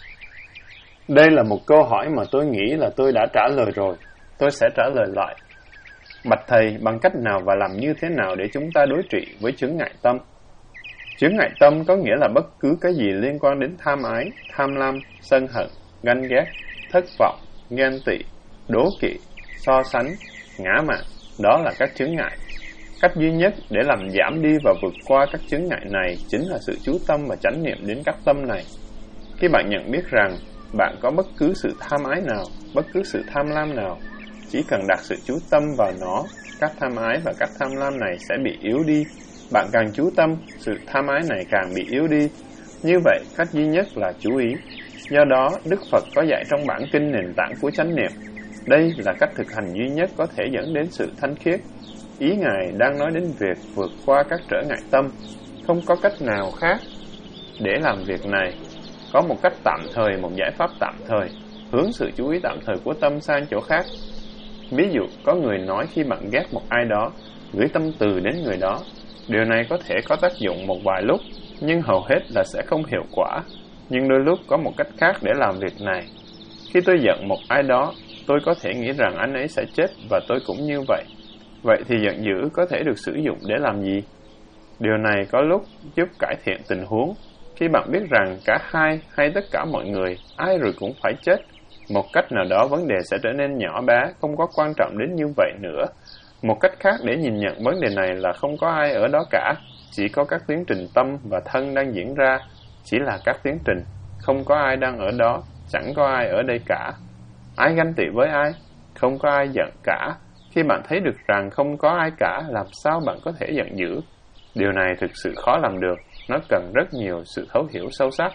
Đây là một câu hỏi mà tôi nghĩ là tôi đã trả lời rồi. Tôi sẽ trả lời lại. Bạch Thầy, bằng cách nào và làm như thế nào để chúng ta đối trị với chướng ngại tâm? Chướng ngại tâm có nghĩa là bất cứ cái gì liên quan đến tham ái, tham lam, sân hận, ganh ghét, thất vọng, ghen tị, đố kỵ, so sánh, ngã mạn. Đó là các chướng ngại. Cách duy nhất để làm giảm đi và vượt qua các chướng ngại này chính là sự chú tâm và chánh niệm đến các tâm này. Khi bạn nhận biết rằng bạn có bất cứ sự tham ái nào, bất cứ sự tham lam nào, chỉ cần đặt sự chú tâm vào nó, các tham ái và các tham lam này sẽ bị yếu đi. Bạn càng chú tâm, sự tham ái này càng bị yếu đi. Như vậy, cách duy nhất là chú ý. Do đó, Đức Phật có dạy trong bản kinh nền tảng của chánh niệm. Đây là cách thực hành duy nhất có thể dẫn đến sự thanh khiết. Ý Ngài đang nói đến việc vượt qua các trở ngại tâm. Không có cách nào khác để làm việc này. Có một cách tạm thời, một giải pháp tạm thời, hướng sự chú ý tạm thời của tâm sang chỗ khác. Ví dụ, có người nói khi bạn ghét một ai đó, gửi tâm từ đến người đó. Điều này có thể có tác dụng một vài lúc, nhưng hầu hết là sẽ không hiệu quả. Nhưng đôi lúc có một cách khác để làm việc này. Khi tôi giận một ai đó, tôi có thể nghĩ rằng anh ấy sẽ chết và tôi cũng như vậy. Vậy thì giận dữ có thể được sử dụng để làm gì? Điều này có lúc giúp cải thiện tình huống. Khi bạn biết rằng cả hai hay tất cả mọi người, ai rồi cũng phải chết, một cách nào đó vấn đề sẽ trở nên nhỏ bé, không có quan trọng đến như vậy nữa. Một cách khác để nhìn nhận vấn đề này là không có ai ở đó cả, chỉ có các tiến trình tâm và thân đang diễn ra, chỉ là các tiến trình, không có ai đang ở đó, chẳng có ai ở đây cả. Ai ganh tị với ai? Không có ai giận cả. Khi bạn thấy được rằng không có ai cả, làm sao bạn có thể giận dữ? Điều này thực sự khó làm được, nó cần rất nhiều sự thấu hiểu sâu sắc.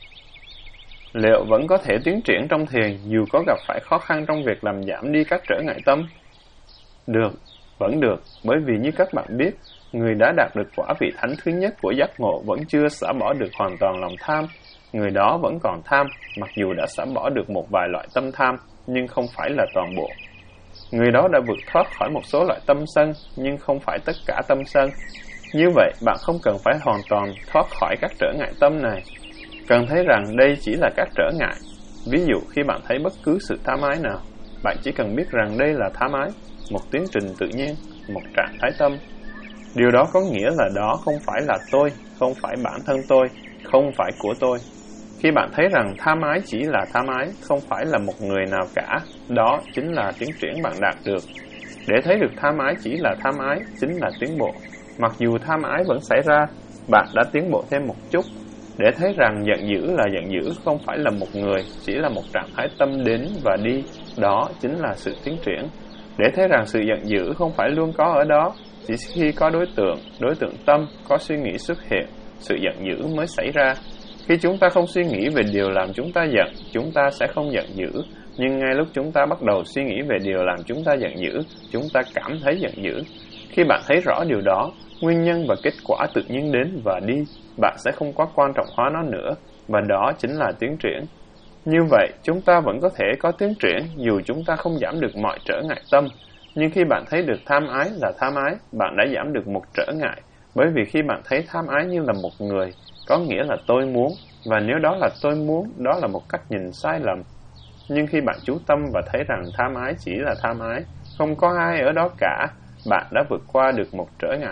Liệu vẫn có thể tiến triển trong thiền dù có gặp phải khó khăn trong việc làm giảm đi các trở ngại tâm? Được, vẫn được, bởi vì như các bạn biết, người đã đạt được quả vị thánh thứ nhất của giác ngộ vẫn chưa xả bỏ được hoàn toàn lòng tham. Người đó vẫn còn tham, mặc dù đã xả bỏ được một vài loại tâm tham, nhưng không phải là toàn bộ. Người đó đã vượt thoát khỏi một số loại tâm sân, nhưng không phải tất cả tâm sân. Như vậy, bạn không cần phải hoàn toàn thoát khỏi các trở ngại tâm này. Cần thấy rằng đây chỉ là các trở ngại. Ví dụ, khi bạn thấy bất cứ sự tham ái nào, bạn chỉ cần biết rằng đây là tham ái, một tiến trình tự nhiên, một trạng thái tâm. Điều đó có nghĩa là đó không phải là tôi, không phải bản thân tôi, không phải của tôi. Khi bạn thấy rằng tham ái chỉ là tham ái, không phải là một người nào cả, đó chính là tiến triển bạn đạt được. Để thấy được tham ái chỉ là tham ái, chính là tiến bộ. Mặc dù tham ái vẫn xảy ra, bạn đã tiến bộ thêm một chút. Để thấy rằng giận dữ là giận dữ, không phải là một người, chỉ là một trạng thái tâm đến và đi, đó chính là sự tiến triển. Để thấy rằng sự giận dữ không phải luôn có ở đó, chỉ khi có đối tượng, đối tượng tâm, có suy nghĩ xuất hiện, sự giận dữ mới xảy ra. Khi chúng ta không suy nghĩ về điều làm chúng ta giận, chúng ta sẽ không giận dữ. Nhưng ngay lúc chúng ta bắt đầu suy nghĩ về điều làm chúng ta giận dữ, chúng ta cảm thấy giận dữ. Khi bạn thấy rõ điều đó, nguyên nhân và kết quả tự nhiên đến và đi, bạn sẽ không quá quan trọng hóa nó nữa, và đó chính là tiến triển. Như vậy, chúng ta vẫn có thể có tiến triển dù chúng ta không giảm được mọi trở ngại tâm. Nhưng khi bạn thấy được tham ái là tham ái, bạn đã giảm được một trở ngại. Bởi vì khi bạn thấy tham ái như là một người, có nghĩa là tôi muốn, và nếu đó là tôi muốn, đó là một cách nhìn sai lầm. Nhưng khi bạn chú tâm và thấy rằng tham ái chỉ là tham ái, không có ai ở đó cả, bạn đã vượt qua được một trở ngại.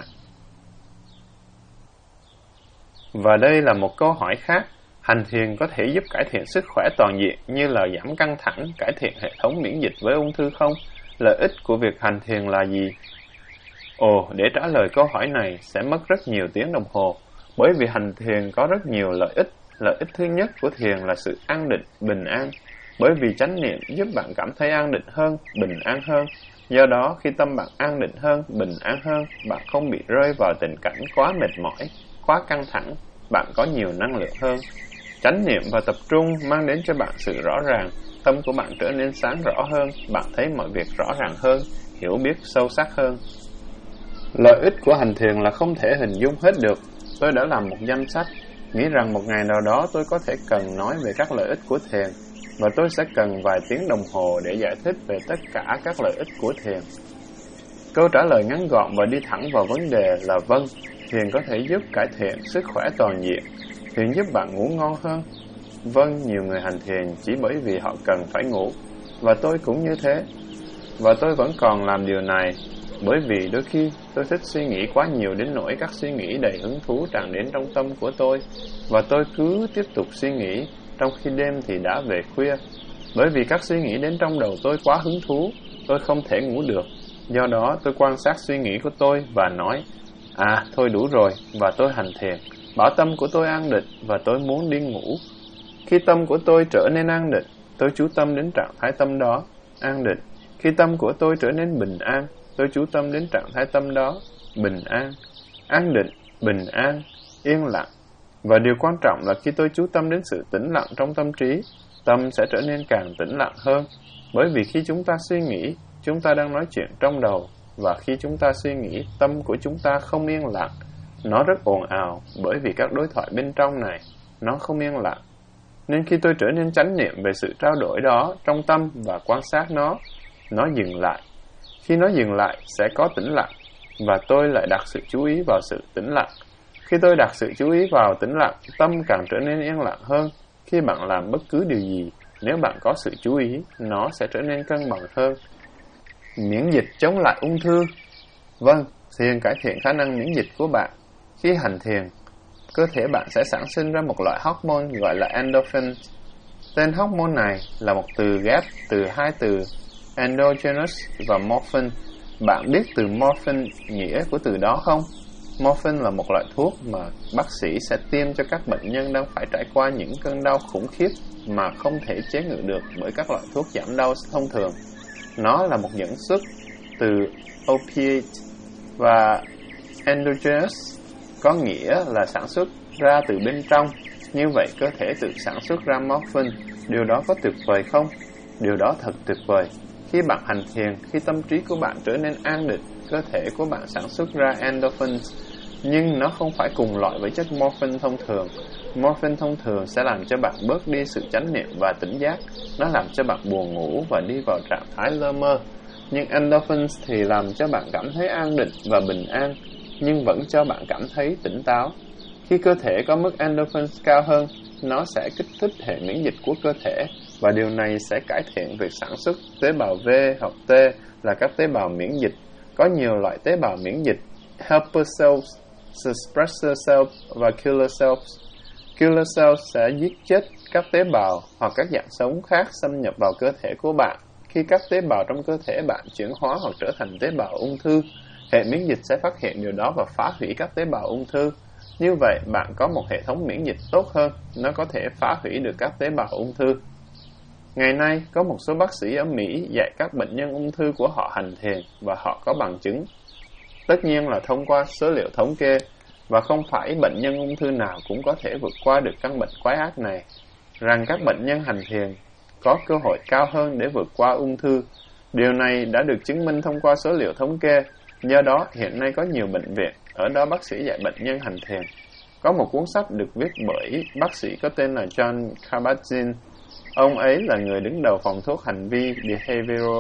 Và đây là một câu hỏi khác. Hành thiền có thể giúp cải thiện sức khỏe toàn diện như là giảm căng thẳng, cải thiện hệ thống miễn dịch với ung thư không? Lợi ích của việc hành thiền là gì? Ồ, để trả lời câu hỏi này sẽ mất rất nhiều tiếng đồng hồ, bởi vì hành thiền có rất nhiều lợi ích. Lợi ích thứ nhất của thiền là sự an định, bình an. Bởi vì chánh niệm giúp bạn cảm thấy an định hơn, bình an hơn. Do đó, khi tâm bạn an định hơn, bình an hơn, bạn không bị rơi vào tình cảnh quá mệt mỏi, quá căng thẳng, bạn có nhiều năng lượng hơn. Chánh niệm và tập trung mang đến cho bạn sự rõ ràng, tâm của bạn trở nên sáng rõ hơn, bạn thấy mọi việc rõ ràng hơn, hiểu biết sâu sắc hơn. Lợi ích của hành thiền là không thể hình dung hết được. Tôi đã làm một danh sách, nghĩ rằng một ngày nào đó tôi có thể cần nói về các lợi ích của thiền, và tôi sẽ cần vài tiếng đồng hồ để giải thích về tất cả các lợi ích của thiền. Câu trả lời ngắn gọn và đi thẳng vào vấn đề là vâng, thiền có thể giúp cải thiện sức khỏe toàn diện. Thiền giúp bạn ngủ ngon hơn. Vâng, nhiều người hành thiền chỉ bởi vì họ cần phải ngủ, và tôi cũng như thế. Và tôi vẫn còn làm điều này, bởi vì đôi khi tôi thích suy nghĩ quá nhiều đến nỗi các suy nghĩ đầy hứng thú tràn đến trong tâm của tôi, và tôi cứ tiếp tục suy nghĩ, trong khi đêm thì đã về khuya. Bởi vì các suy nghĩ đến trong đầu tôi quá hứng thú, tôi không thể ngủ được. Do đó tôi quan sát suy nghĩ của tôi và nói, à thôi đủ rồi, và tôi hành thiền, bảo tâm của tôi an định và tôi muốn đi ngủ. Khi tâm của tôi trở nên an định, tôi chú tâm đến trạng thái tâm đó, an định. Khi tâm của tôi trở nên bình an, tôi chú tâm đến trạng thái tâm đó, bình an. An định, bình an, yên lặng. Và điều quan trọng là khi tôi chú tâm đến sự tĩnh lặng trong tâm trí, tâm sẽ trở nên càng tĩnh lặng hơn. Bởi vì khi chúng ta suy nghĩ, chúng ta đang nói chuyện trong đầu. Và khi chúng ta suy nghĩ, tâm của chúng ta không yên lặng. Nó rất ồn ào bởi vì các đối thoại bên trong này, nó không yên lặng. Nên khi tôi trở nên chánh niệm về sự trao đổi đó trong tâm và quan sát nó, nó dừng lại. Khi nó dừng lại, sẽ có tĩnh lặng. Và tôi lại đặt sự chú ý vào sự tĩnh lặng. Khi tôi đặt sự chú ý vào tĩnh lặng, tâm càng trở nên yên lặng hơn. Khi bạn làm bất cứ điều gì, nếu bạn có sự chú ý, nó sẽ trở nên cân bằng hơn. Miễn dịch chống lại ung thư. Vâng, thiền cải thiện khả năng miễn dịch của bạn. Khi hành thiền, cơ thể bạn sẽ sản sinh ra một loại hormone gọi là endorphin. Tên hormone này là một từ ghép từ hai từ endogenous và morphine. Bạn biết từ morphine nghĩa của từ đó không? Morphine là một loại thuốc mà bác sĩ sẽ tiêm cho các bệnh nhân đang phải trải qua những cơn đau khủng khiếp mà không thể chế ngự được bởi các loại thuốc giảm đau thông thường. Nó là một dẫn xuất từ opiate và endogenous có nghĩa là sản xuất ra từ bên trong. Như vậy cơ thể tự sản xuất ra morphine. Điều đó có tuyệt vời không? Điều đó thật tuyệt vời. Khi bạn hành thiền, khi tâm trí của bạn trở nên an định, cơ thể của bạn sản xuất ra endorphins. Nhưng nó không phải cùng loại với chất morphine thông thường. Morphine thông thường sẽ làm cho bạn bớt đi sự chánh niệm và tỉnh giác. Nó làm cho bạn buồn ngủ và đi vào trạng thái lơ mơ. Nhưng endorphins thì làm cho bạn cảm thấy an định và bình an, nhưng vẫn cho bạn cảm thấy tỉnh táo. Khi cơ thể có mức endorphins cao hơn, nó sẽ kích thích hệ miễn dịch của cơ thể, và điều này sẽ cải thiện việc sản xuất tế bào V hoặc T là các tế bào miễn dịch. Có nhiều loại tế bào miễn dịch: helper cells, suppressor cells và killer cells. Killer cells sẽ giết chết các tế bào hoặc các dạng sống khác xâm nhập vào cơ thể của bạn. Khi các tế bào trong cơ thể bạn chuyển hóa hoặc trở thành tế bào ung thư, hệ miễn dịch sẽ phát hiện điều đó và phá hủy các tế bào ung thư. Như vậy, bạn có một hệ thống miễn dịch tốt hơn, nó có thể phá hủy được các tế bào ung thư. Ngày nay, có một số bác sĩ ở Mỹ dạy các bệnh nhân ung thư của họ hành thiền và họ có bằng chứng. Tất nhiên là thông qua số liệu thống kê, và không phải bệnh nhân ung thư nào cũng có thể vượt qua được căn bệnh quái ác này, rằng các bệnh nhân hành thiền có cơ hội cao hơn để vượt qua ung thư. Điều này đã được chứng minh thông qua số liệu thống kê. Do đó, hiện nay có nhiều bệnh viện, ở đó bác sĩ dạy bệnh nhân hành thiền. Có một cuốn sách được viết bởi bác sĩ có tên là John Kabat-Zinn. Ông ấy là người đứng đầu phòng thuốc hành vi Behavioral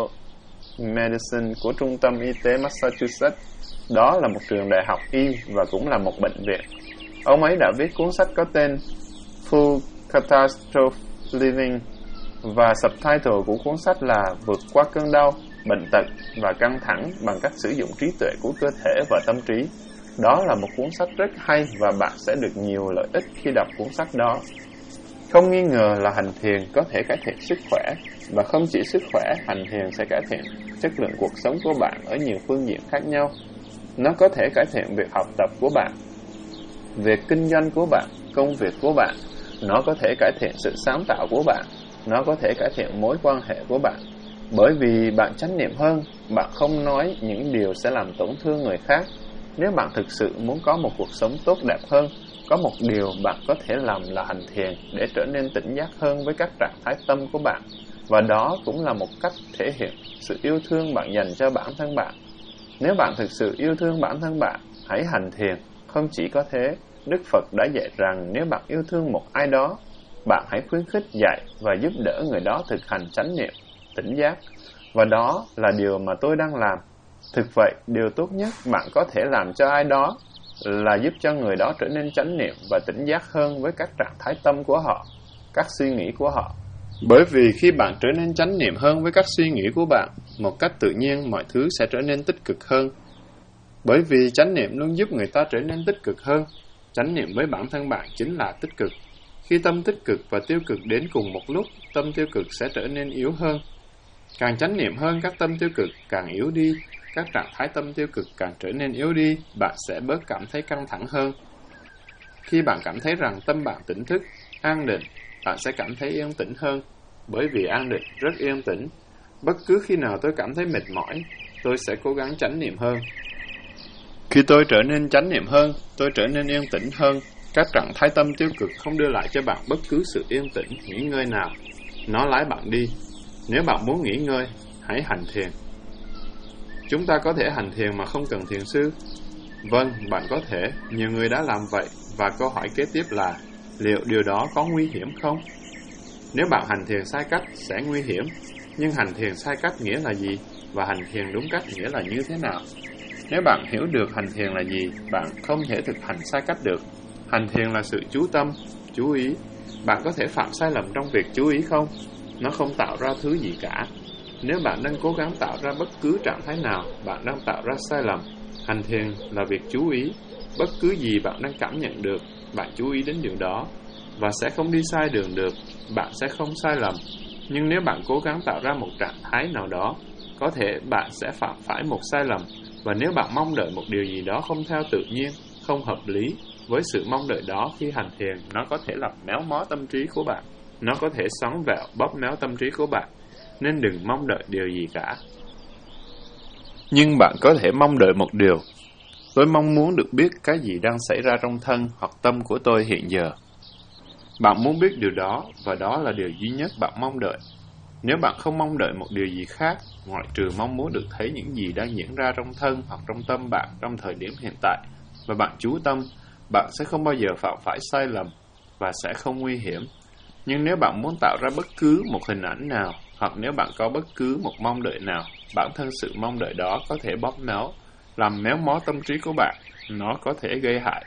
Medicine của Trung tâm Y tế Massachusetts. Đó là một trường đại học y và cũng là một bệnh viện. Ông ấy đã viết cuốn sách có tên Full Catastrophe Living, và subtitle của cuốn sách là Vượt qua cơn đau, bệnh tật và căng thẳng bằng cách sử dụng trí tuệ của cơ thể và tâm trí. Đó là một cuốn sách rất hay và bạn sẽ được nhiều lợi ích khi đọc cuốn sách đó. Không nghi ngờ là hành thiền có thể cải thiện sức khỏe, và không chỉ sức khỏe, hành thiền sẽ cải thiện chất lượng cuộc sống của bạn ở nhiều phương diện khác nhau. Nó có thể cải thiện việc học tập của bạn, việc kinh doanh của bạn, công việc của bạn. Nó có thể cải thiện sự sáng tạo của bạn. Nó có thể cải thiện mối quan hệ của bạn. Bởi vì bạn chánh niệm hơn, bạn không nói những điều sẽ làm tổn thương người khác. Nếu bạn thực sự muốn có một cuộc sống tốt đẹp hơn, có một điều bạn có thể làm là hành thiền để trở nên tỉnh giác hơn với các trạng thái tâm của bạn. Và đó cũng là một cách thể hiện sự yêu thương bạn dành cho bản thân bạn. Nếu bạn thực sự yêu thương bản thân bạn, hãy hành thiền. Không chỉ có thế, Đức Phật đã dạy rằng nếu bạn yêu thương một ai đó, bạn hãy khuyến khích dạy và giúp đỡ người đó thực hành chánh niệm, tỉnh giác. Và đó là điều mà tôi đang làm. Thực vậy, điều tốt nhất bạn có thể làm cho ai đó là giúp cho người đó trở nên chánh niệm và tỉnh giác hơn với các trạng thái tâm của họ, các suy nghĩ của họ. Bởi vì khi bạn trở nên chánh niệm hơn với các suy nghĩ của bạn, một cách tự nhiên mọi thứ sẽ trở nên tích cực hơn. Bởi vì chánh niệm luôn giúp người ta trở nên tích cực hơn. Chánh niệm với bản thân bạn chính là tích cực. Khi tâm tích cực và tiêu cực đến cùng một lúc, tâm tiêu cực sẽ trở nên yếu hơn. Càng chánh niệm hơn, các tâm tiêu cực càng yếu đi. Các trạng thái tâm tiêu cực càng trở nên yếu đi, bạn sẽ bớt cảm thấy căng thẳng hơn. Khi bạn cảm thấy rằng tâm bạn tỉnh thức, an định, bạn sẽ cảm thấy yên tĩnh hơn, bởi vì an định rất yên tĩnh. Bất cứ khi nào tôi cảm thấy mệt mỏi, tôi sẽ cố gắng chánh niệm hơn. Khi tôi trở nên chánh niệm hơn, tôi trở nên yên tĩnh hơn. Các trạng thái tâm tiêu cực không đưa lại cho bạn bất cứ sự yên tĩnh, nghỉ ngơi nào. Nó lái bạn đi. Nếu bạn muốn nghỉ ngơi, hãy hành thiền. Chúng ta có thể hành thiền mà không cần thiền sư. Vâng, bạn có thể. Nhiều người đã làm vậy. Và câu hỏi kế tiếp là, liệu điều đó có nguy hiểm không? Nếu bạn hành thiền sai cách, sẽ nguy hiểm. Nhưng hành thiền sai cách nghĩa là gì? Và hành thiền đúng cách nghĩa là như thế nào? Nếu bạn hiểu được hành thiền là gì, bạn không thể thực hành sai cách được. Hành thiền là sự chú tâm, chú ý. Bạn có thể phạm sai lầm trong việc chú ý không? Nó không tạo ra thứ gì cả. Nếu bạn đang cố gắng tạo ra bất cứ trạng thái nào, bạn đang tạo ra sai lầm. Hành thiền là việc chú ý. Bất cứ gì bạn đang cảm nhận được, bạn chú ý đến điều đó. Và sẽ không đi sai đường được, bạn sẽ không sai lầm. Nhưng nếu bạn cố gắng tạo ra một trạng thái nào đó, có thể bạn sẽ phạm phải một sai lầm. Và nếu bạn mong đợi một điều gì đó không theo tự nhiên, không hợp lý, với sự mong đợi đó khi hành thiền, nó có thể làm méo mó tâm trí của bạn. Nó có thể xoắn vẹo, bóp méo tâm trí của bạn. Nên đừng mong đợi điều gì cả. Nhưng bạn có thể mong đợi một điều. Tôi mong muốn được biết cái gì đang xảy ra trong thân hoặc tâm của tôi hiện giờ. Bạn muốn biết điều đó, và đó là điều duy nhất bạn mong đợi. Nếu bạn không mong đợi một điều gì khác, ngoại trừ mong muốn được thấy những gì đang diễn ra trong thân hoặc trong tâm bạn trong thời điểm hiện tại, và bạn chú tâm, bạn sẽ không bao giờ phạm phải sai lầm, và sẽ không nguy hiểm. Nhưng nếu bạn muốn tạo ra bất cứ một hình ảnh nào, hoặc nếu bạn có bất cứ một mong đợi nào, bản thân sự mong đợi đó có thể bóp méo, làm méo mó tâm trí của bạn. Nó có thể gây hại.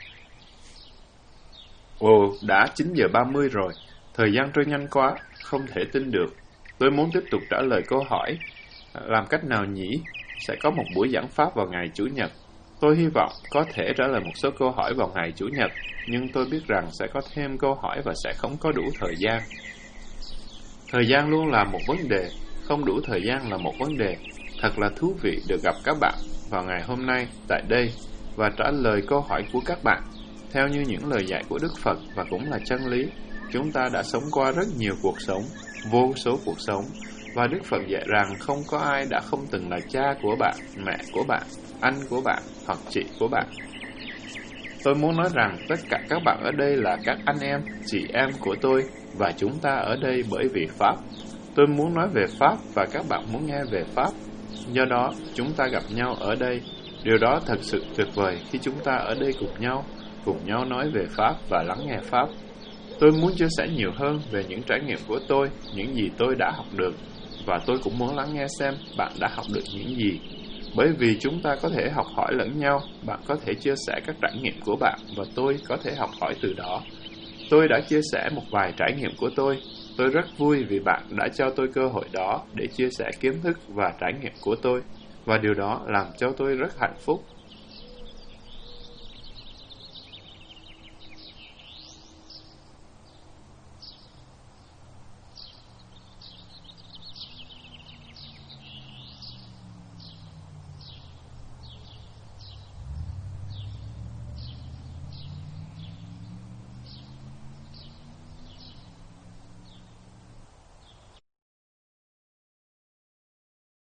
Ồ, đã chín giờ ba mươi rồi. Thời gian trôi nhanh quá, không thể tin được. Tôi muốn tiếp tục trả lời câu hỏi. Làm cách nào nhỉ? Sẽ có một buổi giảng pháp vào ngày Chủ nhật. Tôi hy vọng có thể trả lời một số câu hỏi vào ngày Chủ nhật, nhưng tôi biết rằng sẽ có thêm câu hỏi và sẽ không có đủ thời gian. Thời gian luôn là một vấn đề, không đủ thời gian là một vấn đề. Thật là thú vị được gặp các bạn vào ngày hôm nay tại đây và trả lời câu hỏi của các bạn. Theo như những lời dạy của Đức Phật và cũng là chân lý, chúng ta đã sống qua rất nhiều cuộc sống, vô số cuộc sống, và Đức Phật dạy rằng không có ai đã không từng là cha của bạn, mẹ của bạn, anh của bạn hoặc chị của bạn. Tôi muốn nói rằng tất cả các bạn ở đây là các anh em, chị em của tôi, và chúng ta ở đây bởi vì Pháp. Tôi muốn nói về Pháp và các bạn muốn nghe về Pháp. Do đó, chúng ta gặp nhau ở đây. Điều đó thật sự tuyệt vời khi chúng ta ở đây cùng nhau, cùng nhau nói về Pháp và lắng nghe Pháp. Tôi muốn chia sẻ nhiều hơn về những trải nghiệm của tôi, những gì tôi đã học được, và tôi cũng muốn lắng nghe xem bạn đã học được những gì. Bởi vì chúng ta có thể học hỏi lẫn nhau, bạn có thể chia sẻ các trải nghiệm của bạn và tôi có thể học hỏi từ đó. Tôi đã chia sẻ một vài trải nghiệm của tôi. Tôi rất vui vì bạn đã cho tôi cơ hội đó để chia sẻ kiến thức và trải nghiệm của tôi, và điều đó làm cho tôi rất hạnh phúc.